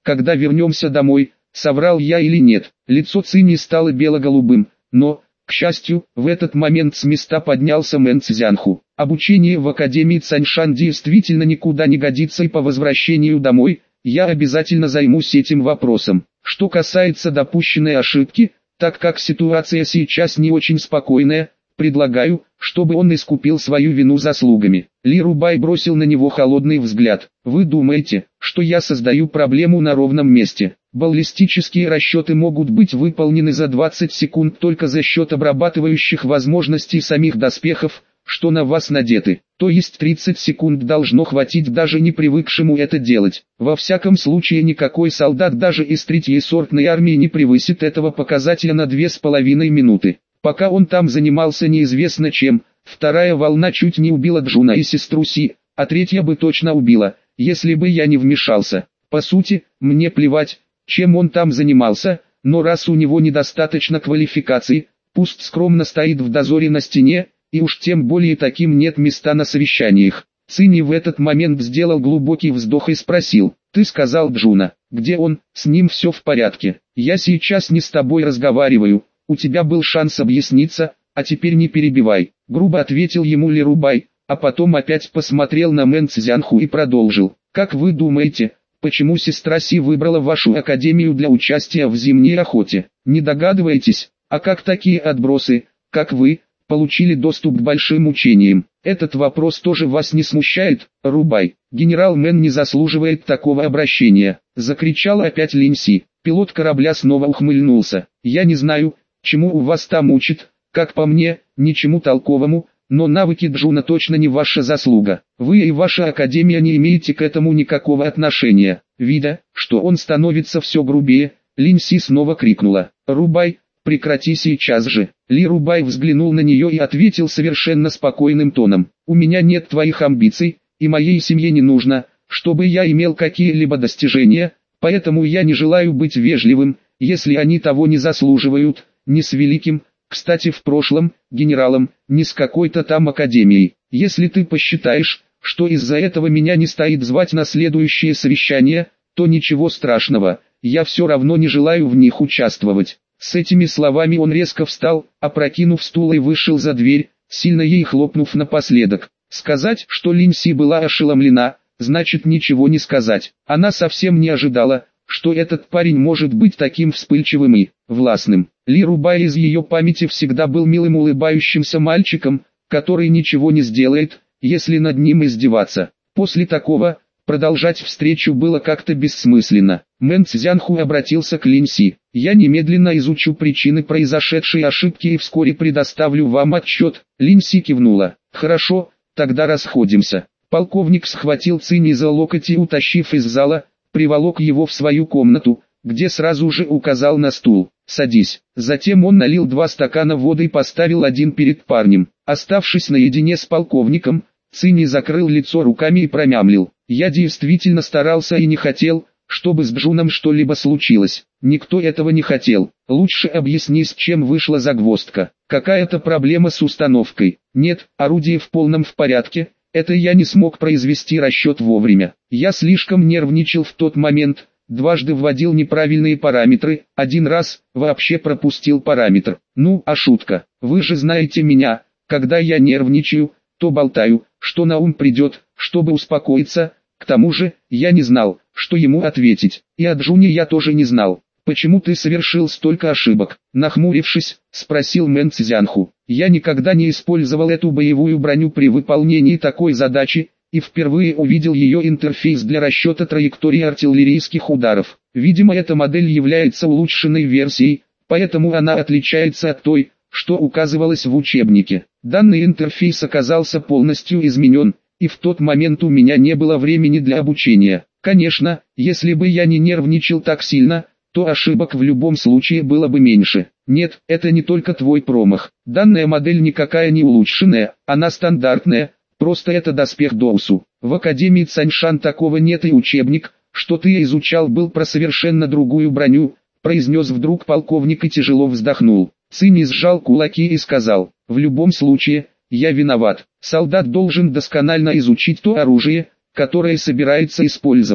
когда вернемся домой, соврал я или нет. Лицо Цини стало бело-голубым, но, к счастью, в этот момент с места поднялся Мэн Цзянху. Обучение в Академии Цаньшань действительно никуда не годится, и по возвращению домой, я обязательно займусь этим вопросом. Что касается допущенной ошибки, так как ситуация сейчас не очень спокойная, предлагаю, чтобы он искупил свою вину заслугами. Ли Рубай бросил на него холодный взгляд. Вы думаете, что я создаю проблему на ровном месте? Баллистические расчеты могут быть выполнены за двадцать секунд только за счет обрабатывающих возможностей самих доспехов, что на вас надеты. То есть тридцать секунд должно хватить даже не привыкшему это делать. Во всяком случае никакой солдат даже из третьей сортной армии не превысит этого показателя на две с половиной минуты. Пока он там занимался неизвестно чем, вторая волна чуть не убила Джуна и сестру Си, а третья бы точно убила, если бы я не вмешался. По сути, мне плевать, чем он там занимался, но раз у него недостаточно квалификации, пусть скромно стоит в дозоре на стене, и уж тем более таким нет места на совещаниях. Цини в этот момент сделал глубокий вздох и спросил: «Ты сказал Джуна, где он? С ним все в порядке. Я сейчас не с тобой разговариваю, у тебя был шанс объясниться, а теперь не перебивай», — грубо ответил ему Ли Рубай, а потом опять посмотрел на Мэн Цзянху и продолжил: «Как вы думаете, почему сестра Си выбрала вашу академию для участия в зимней охоте? Не догадываетесь? А как такие отбросы, как вы, получили доступ к большим учениям? Этот вопрос тоже вас не смущает, Рубай?» «Генерал Мэн не заслуживает такого обращения», — закричал опять Линь Си. Пилот корабля снова ухмыльнулся. «Я не знаю, чему у вас там учат, как по мне, ничему толковому, но навыки Джуна точно не ваша заслуга. Вы и ваша академия не имеете к этому никакого отношения». Видя, что он становится все грубее, Линь Си снова крикнула: «Рубай, прекрати сейчас же». Ли Рубай взглянул на нее и ответил совершенно спокойным тоном: «У меня нет твоих амбиций, и моей семье не нужно, чтобы я имел какие-либо достижения, поэтому я не желаю быть вежливым, если они того не заслуживают, ни с великим, кстати в прошлом, генералом, ни с какой-то там академией. Если ты посчитаешь, что из-за этого меня не стоит звать на следующее совещание, то ничего страшного, я все равно не желаю в них участвовать». С этими словами он резко встал, опрокинув стул и вышел за дверь, сильно ей хлопнув напоследок. Сказать, что Линь Си была ошеломлена, значит ничего не сказать. Она совсем не ожидала, что этот парень может быть таким вспыльчивым и властным. Ли Рубай из ее памяти всегда был милым улыбающимся мальчиком, который ничего не сделает, если над ним издеваться. После такого, продолжать встречу было как-то бессмысленно. Мэн Цзянху обратился к Линь Си: «Я немедленно изучу причины произошедшей ошибки и вскоре предоставлю вам отчет». Линь Си кивнула: «Хорошо, тогда расходимся». Полковник схватил Цини за локоть и, утащив из зала, приволок его в свою комнату, где сразу же указал на стул: «Садись». Затем он налил два стакана воды и поставил один перед парнем. Оставшись наедине с полковником, Цини закрыл лицо руками и промямлил: «Я действительно старался и не хотел, чтобы с Джуном что-либо случилось». «Никто этого не хотел. Лучше объясни, с чем вышла загвоздка. Какая-то проблема с установкой?» «Нет, орудие в полном в порядке. Это я не смог произвести расчет вовремя. Я слишком нервничал в тот момент, дважды вводил неправильные параметры, один раз вообще пропустил параметр. Ну, а шутка, вы же знаете меня, когда я нервничаю, то болтаю, что на ум придет, чтобы успокоиться. К тому же, я не знал, что ему ответить, и о Джуне я тоже не знал». «Почему ты совершил столько ошибок?» Нахмурившись, спросил Мэн Цзянху. «Я никогда не использовал эту боевую броню при выполнении такой задачи, и впервые увидел ее интерфейс для расчета траектории артиллерийских ударов. Видимо, эта модель является улучшенной версией, поэтому она отличается от той, что указывалось в учебнике. Данный интерфейс оказался полностью изменен, и в тот момент у меня не было времени для обучения. Конечно, если бы я не нервничал так сильно, то ошибок в любом случае было бы меньше. Нет, это не только твой промах. Данная модель никакая не улучшенная, она стандартная, просто это доспех Доусу. В Академии Цаньшань такого нет, и учебник, что ты изучал, был про совершенно другую броню», произнес вдруг полковник и тяжело вздохнул. Цини сжал кулаки и сказал: «В любом случае, я виноват. Солдат должен досконально изучить то оружие, которое собирается использовать.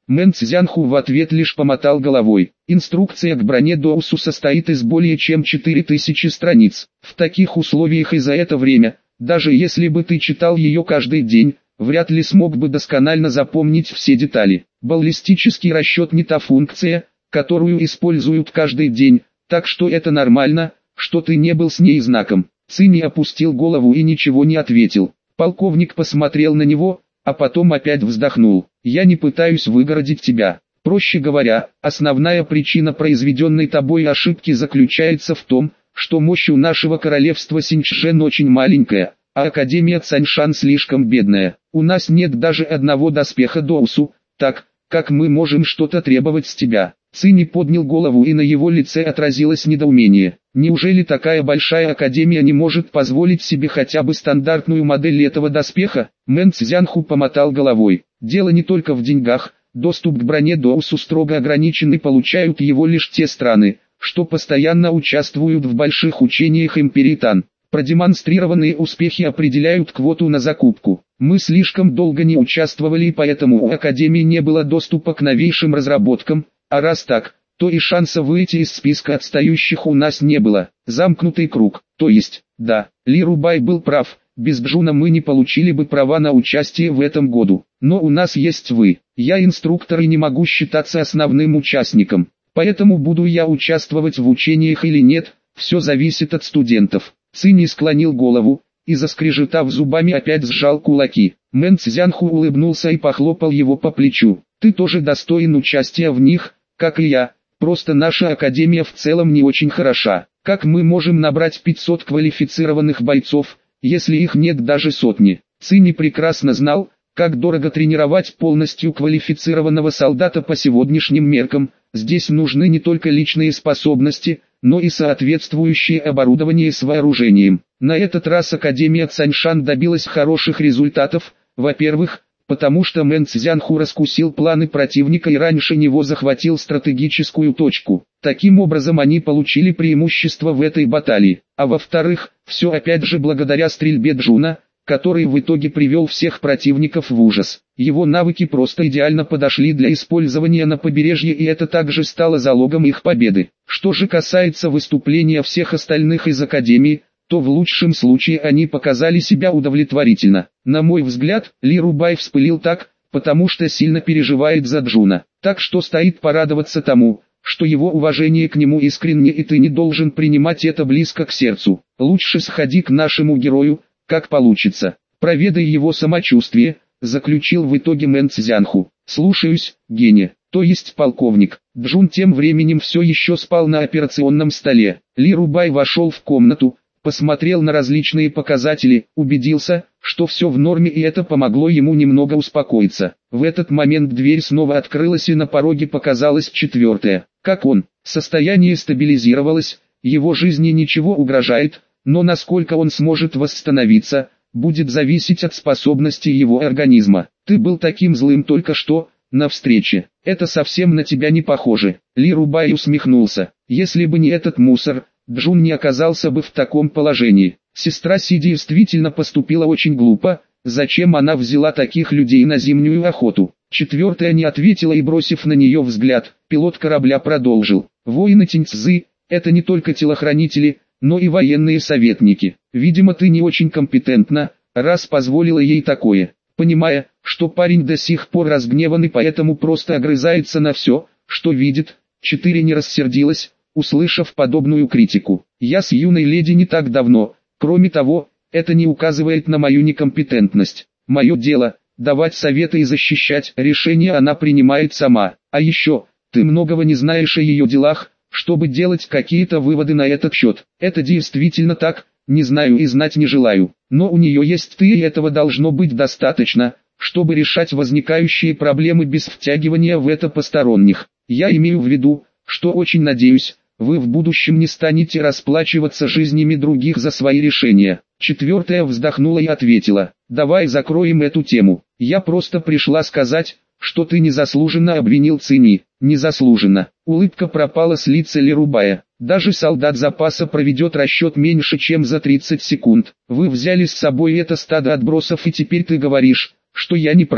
Мэн Цзянху в ответ лишь помотал головой. Инструкция к броне Доусу состоит из более чем четыре тысячи страниц. В таких условиях и за это время, даже если бы ты читал ее каждый день, вряд ли смог бы досконально запомнить все детали. Баллистический расчет не та функция, которую используют каждый день, так что это нормально, что ты не был с ней знаком. Цинь опустил голову и ничего не ответил. Полковник посмотрел на него, а потом опять вздохнул. «Я не пытаюсь выгородить тебя. Проще говоря, основная причина произведенной тобой ошибки заключается в том, что мощь у нашего королевства Синьчжэн очень маленькая, а Академия Цаньшан слишком бедная. У нас нет даже одного доспеха Доусу, так, как мы можем что-то требовать с тебя». Цинь поднял голову, и на его лице отразилось недоумение. Неужели такая большая академия не может позволить себе хотя бы стандартную модель этого доспеха? Мэн Цзянху помотал головой. Дело не только в деньгах, доступ к броне Доусу строго ограничен, и получают его лишь те страны, что постоянно участвуют в больших учениях Империи Тан. Продемонстрированные успехи определяют квоту на закупку. Мы слишком долго не участвовали, и поэтому у Академии не было доступа к новейшим разработкам, а раз так, то и шанса выйти из списка отстающих у нас не было. Замкнутый круг, то есть, да, Ли Рубай был прав, без Джуна мы не получили бы права на участие в этом году. Но у нас есть вы. Я инструктор и не могу считаться основным участником. Поэтому буду я участвовать в учениях или нет, все зависит от студентов. Цинь склонил голову и, заскрежетав зубами, опять сжал кулаки. Мэн Цзянху улыбнулся и похлопал его по плечу. Ты тоже достоин участия в них, как и я, просто наша академия в целом не очень хороша. Как мы можем набрать пятьсот квалифицированных бойцов, если их нет даже сотни? Цинь прекрасно знал, как дорого тренировать полностью квалифицированного солдата по сегодняшним меркам. Здесь нужны не только личные способности, но и соответствующее оборудование с вооружением. На этот раз Академия Цаньшан добилась хороших результатов, во-первых, потому что Мэн Цзянху раскусил планы противника и раньше него захватил стратегическую точку. Таким образом они получили преимущество в этой баталии. А во-вторых, все опять же благодаря стрельбе Джуна, который в итоге привел всех противников в ужас. Его навыки просто идеально подошли для использования на побережье, и это также стало залогом их победы. Что же касается выступления всех остальных из Академии, то в лучшем случае они показали себя удовлетворительно. На мой взгляд, Ли Рубай вспылил так, потому что сильно переживает за Джуна. Так что стоит порадоваться тому, что его уважение к нему искренне, и ты не должен принимать это близко к сердцу. Лучше сходи к нашему герою, как получится. Проведай его самочувствие, заключил в итоге Мэн Цзянху. Слушаюсь, гене, то есть полковник. Джун тем временем все еще спал на операционном столе. Ли Рубай вошел в комнату, посмотрел на различные показатели, убедился, что все в норме, и это помогло ему немного успокоиться. В этот момент дверь снова открылась, и на пороге показалась четвертая. Как он? Состояние стабилизировалось, его жизни ничего угрожает, но насколько он сможет восстановиться, будет зависеть от способности его организма. Ты был таким злым только что, на встрече. Это совсем на тебя не похоже. Ли Рубай усмехнулся. Если бы не этот мусор, Джун не оказался бы в таком положении. Сестра Сиди действительно поступила очень глупо. Зачем она взяла таких людей на зимнюю охоту? Четвертая не ответила и, бросив на нее взгляд, пилот корабля продолжил. Воины Тиньцзы – это не только телохранители, но и военные советники. Видимо, ты не очень компетентна, раз позволила ей такое. Понимая, что парень до сих пор разгневан и поэтому просто огрызается на все, что видит, четыре не рассердилась, услышав подобную критику. Я с юной леди не так давно, кроме того, это не указывает на мою некомпетентность. Мое дело – давать советы и защищать, решения она принимает сама. А еще, ты многого не знаешь о ее делах, чтобы делать какие-то выводы на этот счет. Это действительно так, не знаю и знать не желаю. Но у нее есть ты, и этого должно быть достаточно, чтобы решать возникающие проблемы без втягивания в это посторонних. Я имею в виду, что очень надеюсь, вы в будущем не станете расплачиваться жизнями других за свои решения. Четвертая вздохнула и ответила, давай закроем эту тему. Я просто пришла сказать, что ты незаслуженно обвинил Цини. Незаслуженно. Улыбка пропала с лица Ли Рубая. Даже солдат запаса проведет расчет меньше чем за тридцать секунд. Вы взяли с собой это стадо отбросов, и теперь ты говоришь, что я не прав.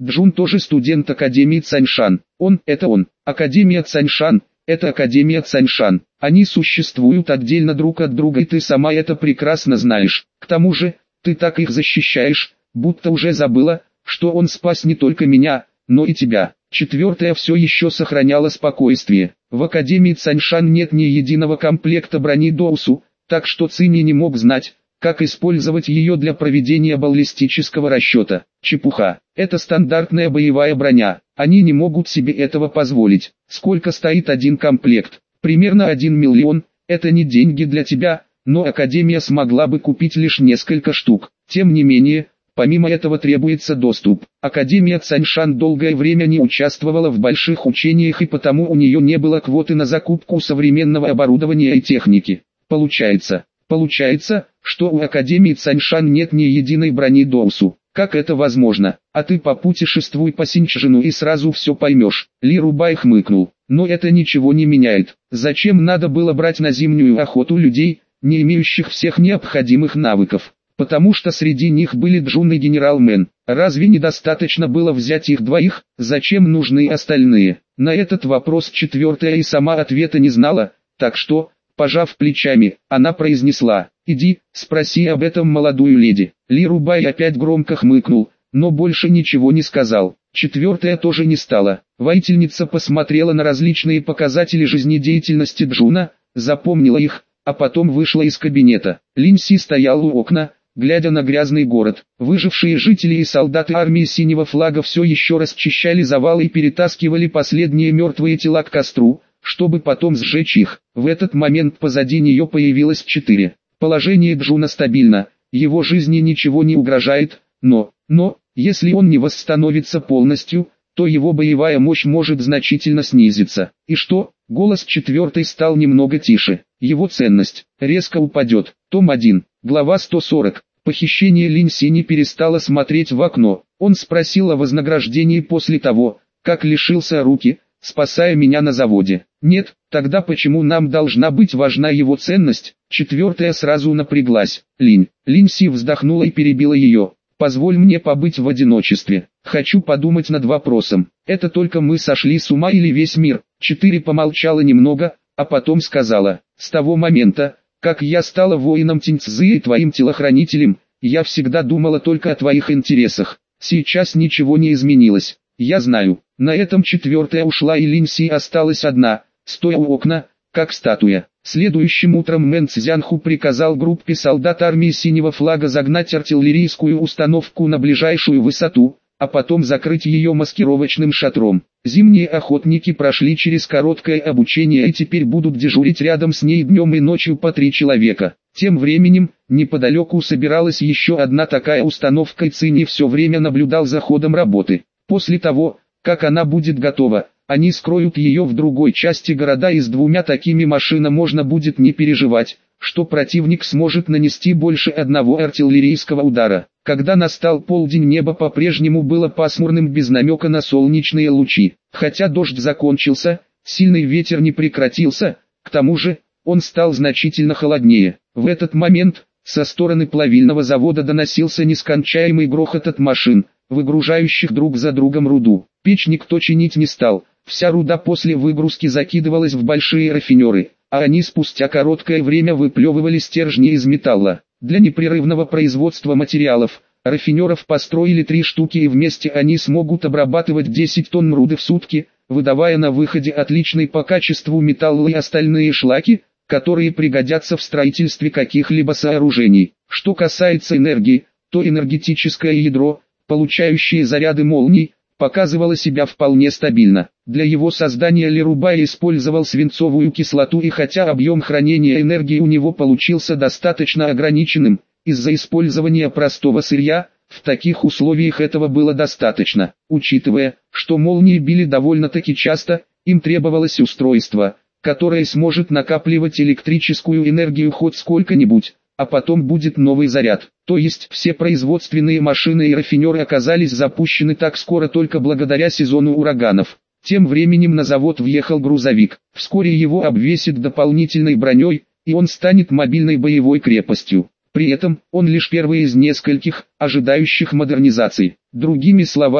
Джун тоже студент Академии Цаньшан. Он – это он. Академия Цаньшан – это Академия Цаньшан. Они существуют отдельно друг от друга, и ты сама это прекрасно знаешь. К тому же, ты так их защищаешь, будто уже забыла, что он спас не только меня, но и тебя. Четвертая все еще сохраняла спокойствие. В Академии Цаньшан нет ни единого комплекта брони Доусу, так что Цинь не мог знать, как использовать ее для проведения баллистического расчета. Чепуха. Это стандартная боевая броня. Они не могут себе этого позволить. Сколько стоит один комплект? Примерно один миллион. Это не деньги для тебя, но Академия смогла бы купить лишь несколько штук. Тем не менее, помимо этого требуется доступ. Академия Цаньшан долгое время не участвовала в больших учениях, и потому у нее не было квоты на закупку современного оборудования и техники. Получается, получается, что у Академии Цаньшан нет ни единой брони Доусу. Как это возможно? А ты попутешествуй по Синьчжину и сразу все поймешь. Ли Рубай хмыкнул. Но это ничего не меняет. Зачем надо было брать на зимнюю охоту людей, не имеющих всех необходимых навыков? Потому что среди них были Джун и генерал Мэн. Разве недостаточно было взять их двоих? Зачем нужны остальные? На этот вопрос четвертая и сама ответа не знала, так что, пожав плечами, она произнесла: «Иди, спроси об этом молодую леди». Ли Рубай опять громко хмыкнул, но больше ничего не сказал. Четвертая тоже не стала. Воительница посмотрела на различные показатели жизнедеятельности Джуна, запомнила их, а потом вышла из кабинета. Линь Си стоял у окна, глядя на грязный город. Выжившие жители и солдаты армии Синего Флага все еще расчищали завалы и перетаскивали последние мертвые тела к костру, чтобы потом сжечь их. В этот момент позади нее появилось четыре. Положение Джуна стабильно, его жизни ничего не угрожает, но, но, если он не восстановится полностью, то его боевая мощь может значительно снизиться. И что? Голос четвертой стал немного тише. Его ценность резко упадет. Том один, глава сто сорок. Похищение. Линь Си не перестала смотреть в окно. Он спросил о вознаграждении после того, как лишился руки, спасая меня на заводе. Нет, тогда почему нам должна быть важна его ценность? Четвертая сразу напряглась. Линь. Линь Си вздохнула и перебила ее. Позволь мне побыть в одиночестве. Хочу подумать над вопросом. Это только мы сошли с ума или весь мир? Четыре помолчала немного, а потом сказала: с того момента, как я стала воином Тиньцзы и твоим телохранителем, я всегда думала только о твоих интересах. Сейчас ничего не изменилось. Я знаю. На этом четвертая ушла, и Линь Си осталась одна, стоя у окна, как статуя. Следующим утром Мэн Цзянху приказал группе солдат армии Синего Флага загнать артиллерийскую установку на ближайшую высоту, а потом закрыть ее маскировочным шатром. Зимние охотники прошли через короткое обучение и теперь будут дежурить рядом с ней днем и ночью по три человека. Тем временем, неподалеку собиралась еще одна такая установка, и Цинь все время наблюдал за ходом работы. После того, как она будет готова, они скроют ее в другой части города, и с двумя такими машинами можно будет не переживать, что противник сможет нанести больше одного артиллерийского удара. Когда настал полдень, небо по-прежнему было пасмурным без намека на солнечные лучи. Хотя дождь закончился, сильный ветер не прекратился, к тому же, он стал значительно холоднее. В этот момент, со стороны плавильного завода доносился нескончаемый грохот от машин, выгружающих друг за другом руду. Печь никто чинить не стал. Вся руда после выгрузки закидывалась в большие рафинеры, а они спустя короткое время выплевывали стержни из металла. Для непрерывного производства материалов, рафинеров построили три штуки, и вместе они смогут обрабатывать десять тонн руды в сутки, выдавая на выходе отличный по качеству металл и остальные шлаки, которые пригодятся в строительстве каких-либо сооружений. Что касается энергии, то энергетическое ядро, получающее заряды молний, показывало себя вполне стабильно. Для его создания Ли Рубай использовал свинцовую кислоту, и хотя объем хранения энергии у него получился достаточно ограниченным, из-за использования простого сырья, в таких условиях этого было достаточно. Учитывая, что молнии били довольно-таки часто, им требовалось устройство, которое сможет накапливать электрическую энергию хоть сколько-нибудь, а потом будет новый заряд. То есть все производственные машины и рафинеры оказались запущены так скоро только благодаря сезону ураганов. Тем временем на завод въехал грузовик. Вскоре его обвесит дополнительной броней, и он станет мобильной боевой крепостью. При этом, он лишь первый из нескольких, ожидающих модернизации. Другими словами,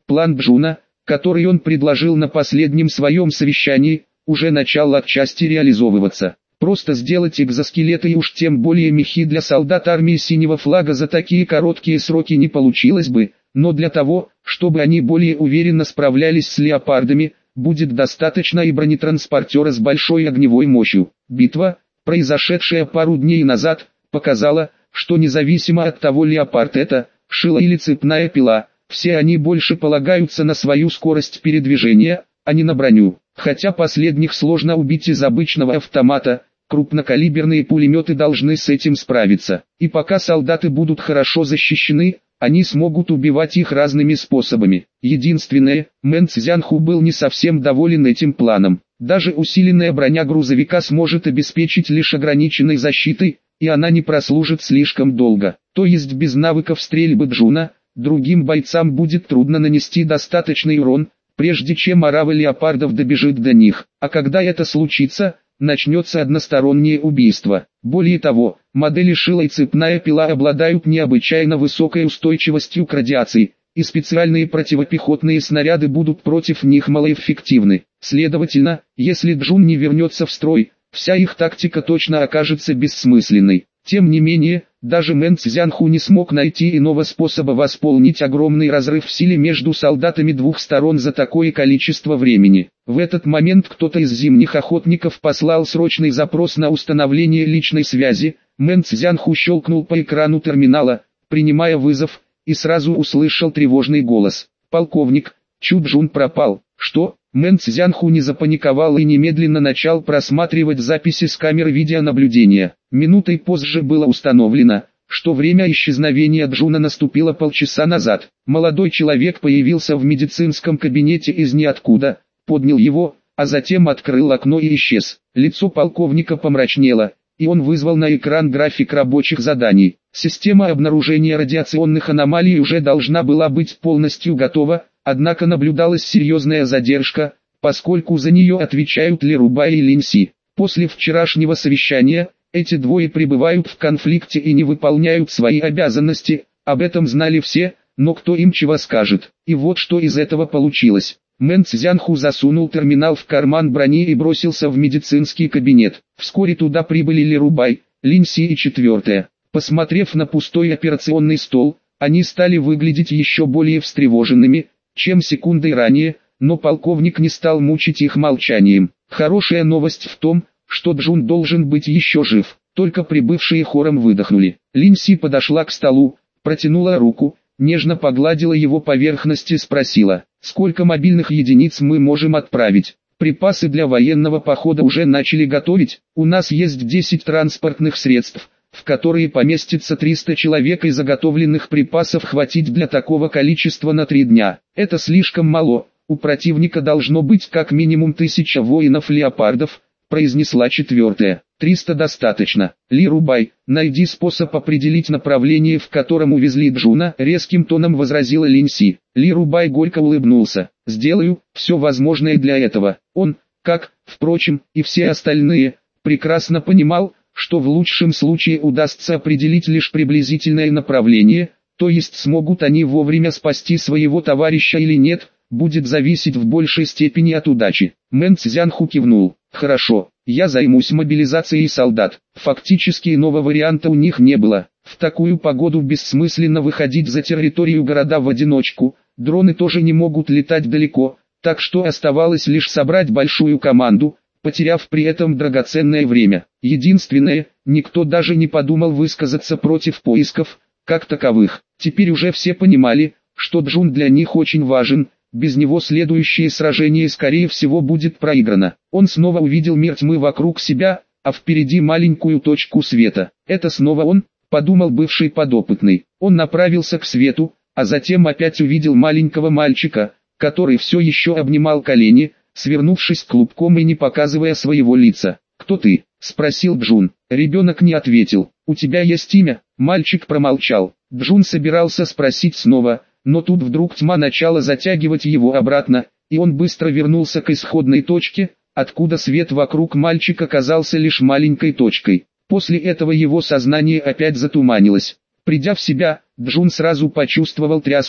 План Джуна, который он предложил на последнем своем совещании, уже начал отчасти реализовываться. Просто сделать экзоскелеты и уж тем более мехи для солдат армии Синего Флага за такие короткие сроки не получилось бы, но для того, чтобы они более уверенно справлялись с леопардами, будет достаточно и бронетранспортера с большой огневой мощью. Битва, произошедшая пару дней назад, показала, что независимо от того, леопард это, шило или цепная пила, все они больше полагаются на свою скорость передвижения, а не на броню. Хотя последних сложно убить из обычного автомата, крупнокалиберные пулеметы должны с этим справиться. И пока солдаты будут хорошо защищены, они смогут убивать их разными способами. Единственное, Мэн Цзянху был не совсем доволен этим планом. Даже усиленная броня грузовика сможет обеспечить лишь ограниченной защитой, и она не прослужит слишком долго. То есть без навыков стрельбы Джуна, другим бойцам будет трудно нанести достаточный урон, прежде чем орава леопардов добежит до них. А когда это случится, начнется одностороннее убийство. Более того, модели шила и цепная пила обладают необычайно высокой устойчивостью к радиации, и специальные противопехотные снаряды будут против них малоэффективны. Следовательно, если Джун не вернется в строй, вся их тактика точно окажется бессмысленной. Тем не менее, даже Мэн Цзянху не смог найти иного способа восполнить огромный разрыв в силе между солдатами двух сторон за такое количество времени. В этот момент кто-то из зимних охотников послал срочный запрос на установление личной связи. Мэн Цзянху щелкнул по экрану терминала, принимая вызов, и сразу услышал тревожный голос. «Полковник, Чу Джун пропал». «Что?» Мэн Цзянху не запаниковал и немедленно начал просматривать записи с камер видеонаблюдения. Минутой позже было установлено, что время исчезновения Джуна наступило полчаса назад. Молодой человек появился в медицинском кабинете из ниоткуда, поднял его, а затем открыл окно и исчез. Лицо полковника помрачнело, и он вызвал на экран график рабочих заданий. Система обнаружения радиационных аномалий уже должна была быть полностью готова, однако наблюдалась серьезная задержка, поскольку за нее отвечают Ли Рубай и Линь Си. После вчерашнего совещания, эти двое пребывают в конфликте и не выполняют свои обязанности, об этом знали все, но кто им чего скажет. И вот что из этого получилось. Мэн Цзянху засунул терминал в карман брони и бросился в медицинский кабинет. Вскоре туда прибыли Ли Рубай, Линь Си и четвертая. Посмотрев на пустой операционный стол, они стали выглядеть еще более встревоженными, чем секундой ранее, но полковник не стал мучить их молчанием. Хорошая новость в том, что Джун должен быть еще жив. Только прибывшие хором выдохнули. Линь Си подошла к столу, протянула руку, нежно погладила его поверхность и спросила, сколько мобильных единиц мы можем отправить. Припасы для военного похода уже начали готовить, у нас есть десять транспортных средств, в которые поместится триста человек, и заготовленных припасов хватит для такого количества на три дня. Это слишком мало, у противника должно быть как минимум тысяча воинов-леопардов, произнесла четвертая. триста достаточно. Ли Рубай, найди способ определить направление, в котором увезли Джуна, резким тоном возразила Линь Си. Ли Рубай горько улыбнулся. Сделаю все возможное для этого. Он, как, впрочем, и все остальные, прекрасно понимал, что в лучшем случае удастся определить лишь приблизительное направление, то есть смогут они вовремя спасти своего товарища или нет, будет зависеть в большей степени от удачи. Мэн Цзянху кивнул. Хорошо, я займусь мобилизацией солдат. Фактически иного варианта у них не было. В такую погоду бессмысленно выходить за территорию города в одиночку, дроны тоже не могут летать далеко, так что оставалось лишь собрать большую команду, потеряв при этом драгоценное время. Единственное, никто даже не подумал высказаться против поисков, как таковых. Теперь уже все понимали, что Джун для них очень важен, без него следующее сражение скорее всего будет проиграно. Он снова увидел мир тьмы вокруг себя, а впереди маленькую точку света. Это снова он, подумал бывший подопытный. Он направился к свету, а затем опять увидел маленького мальчика, который все еще обнимал колени, свернувшись клубком и не показывая своего лица. «Кто ты?» – спросил Джун. Ребенок не ответил. «У тебя есть имя?» Мальчик промолчал. Джун собирался спросить снова, но тут вдруг тьма начала затягивать его обратно, и он быстро вернулся к исходной точке, откуда свет вокруг мальчика казался лишь маленькой точкой. После этого его сознание опять затуманилось. Придя в себя, Джун сразу почувствовал тряску,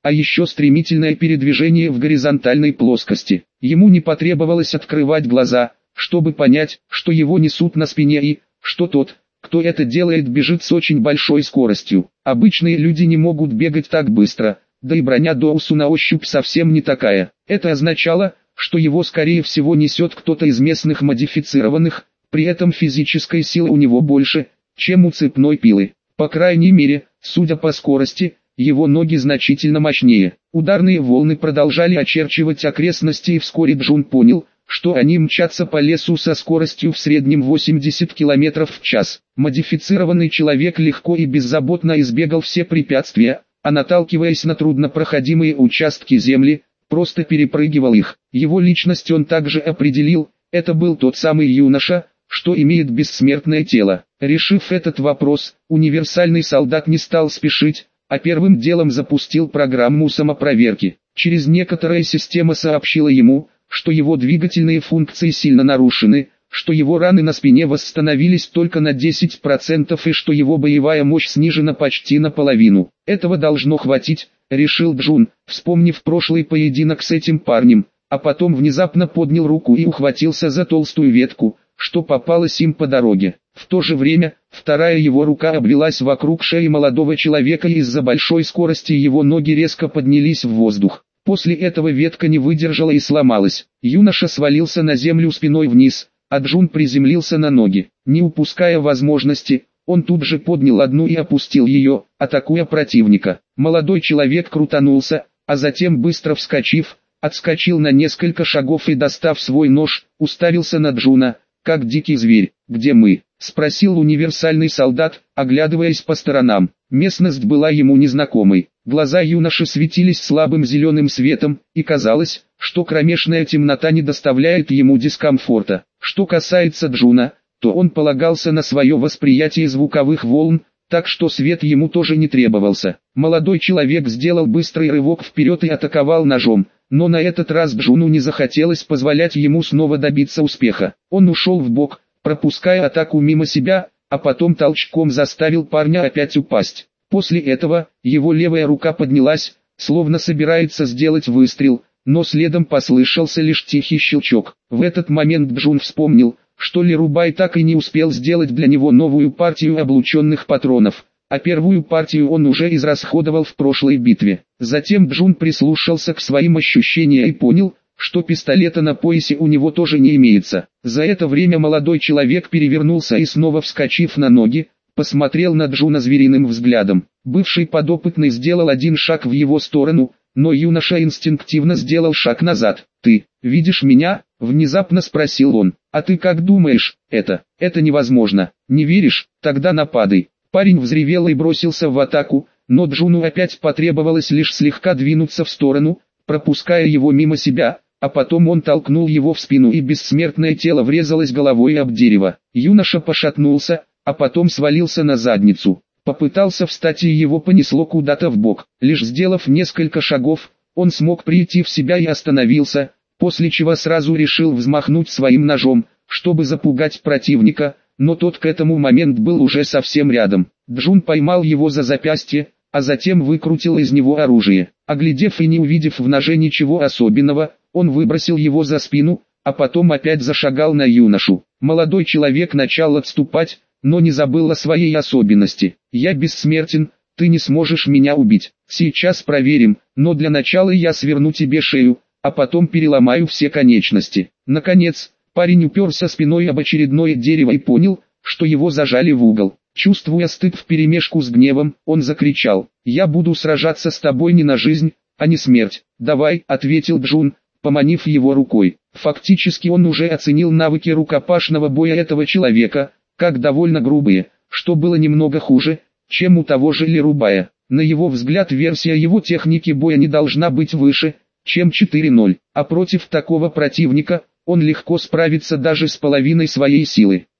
а еще стремительное передвижение в горизонтальной плоскости. Ему не потребовалось открывать глаза, чтобы понять, что его несут на спине и, что тот, кто это делает, бежит с очень большой скоростью. Обычные люди не могут бегать так быстро, да и броня Доусу на ощупь совсем не такая. Это означало, что его скорее всего несет кто-то из местных модифицированных, при этом физической силы у него больше, чем у цепной пилы. По крайней мере, судя по скорости, его ноги значительно мощнее. Ударные волны продолжали очерчивать окрестности, и вскоре Джун понял, что они мчатся по лесу со скоростью в среднем восемьдесят километров в час. Модифицированный человек легко и беззаботно избегал все препятствия, а наталкиваясь на труднопроходимые участки земли, просто перепрыгивал их. Его личность он также определил, это был тот самый юноша, что имеет бессмертное тело. Решив этот вопрос, универсальный солдат не стал спешить, а первым делом запустил программу самопроверки. Через некоторое система сообщила ему, что его двигательные функции сильно нарушены, что его раны на спине восстановились только на десять процентов и что его боевая мощь снижена почти наполовину. Этого должно хватить, решил Джун, вспомнив прошлый поединок с этим парнем, а потом внезапно поднял руку и ухватился за толстую ветку, что попалось им по дороге. В то же время, вторая его рука обвелась вокруг шеи молодого человека, и из-за большой скорости его ноги резко поднялись в воздух. После этого ветка не выдержала и сломалась. Юноша свалился на землю спиной вниз, а Джун приземлился на ноги. Не упуская возможности, он тут же поднял одну и опустил ее, атакуя противника. Молодой человек крутанулся, а затем, быстро вскочив, отскочил на несколько шагов и, достав свой нож, уставился на Джуна, как дикий зверь. «Где мы?» — спросил универсальный солдат, оглядываясь по сторонам. Местность была ему незнакомой. Глаза юноши светились слабым зеленым светом, и казалось, что кромешная темнота не доставляет ему дискомфорта. Что касается Джуна, то он полагался на свое восприятие звуковых волн, так что свет ему тоже не требовался. Молодой человек сделал быстрый рывок вперед и атаковал ножом, но на этот раз Джуну не захотелось позволять ему снова добиться успеха. Он ушел вбок, пропуская атаку мимо себя, а потом толчком заставил парня опять упасть. После этого, его левая рука поднялась, словно собирается сделать выстрел, но следом послышался лишь тихий щелчок. В этот момент Джун вспомнил, что Лерубай так и не успел сделать для него новую партию облученных патронов, а первую партию он уже израсходовал в прошлой битве. Затем Джун прислушался к своим ощущениям и понял, что пистолета на поясе у него тоже не имеется. За это время молодой человек перевернулся и, снова вскочив на ноги, посмотрел на Джуна звериным взглядом. Бывший подопытный сделал один шаг в его сторону, но юноша инстинктивно сделал шаг назад. «Ты видишь меня?» — внезапно спросил он. «А ты как думаешь, это, это невозможно? Не веришь? Тогда нападай». Парень взревел и бросился в атаку, но Джуну опять потребовалось лишь слегка двинуться в сторону, пропуская его мимо себя, а потом он толкнул его в спину, и бессмертное тело врезалось головой об дерево. Юноша пошатнулся, а потом свалился на задницу. Попытался встать, и его понесло куда-то вбок. Лишь сделав несколько шагов, он смог прийти в себя и остановился, после чего сразу решил взмахнуть своим ножом, чтобы запугать противника, но тот к этому моменту был уже совсем рядом. Джун поймал его за запястье, а затем выкрутил из него оружие. Оглядев и не увидев в ноже ничего особенного, он выбросил его за спину, а потом опять зашагал на юношу. Молодой человек начал отступать, но не забыл о своей особенности. «Я бессмертен, ты не сможешь меня убить. Сейчас проверим, но для начала я сверну тебе шею, а потом переломаю все конечности». Наконец, парень уперся спиной об очередное дерево и понял, что его зажали в угол. Чувствуя стыд вперемешку с гневом, он закричал: «Я буду сражаться с тобой не на жизнь, а не смерть». «Давай», — ответил Джун, поманив его рукой. Фактически он уже оценил навыки рукопашного боя этого человека, как довольно грубые, что было немного хуже, чем у того же Лерубая. На его взгляд, версия его техники боя не должна быть выше, чем четыре ноль, а против такого противника он легко справится даже с половиной своей силы.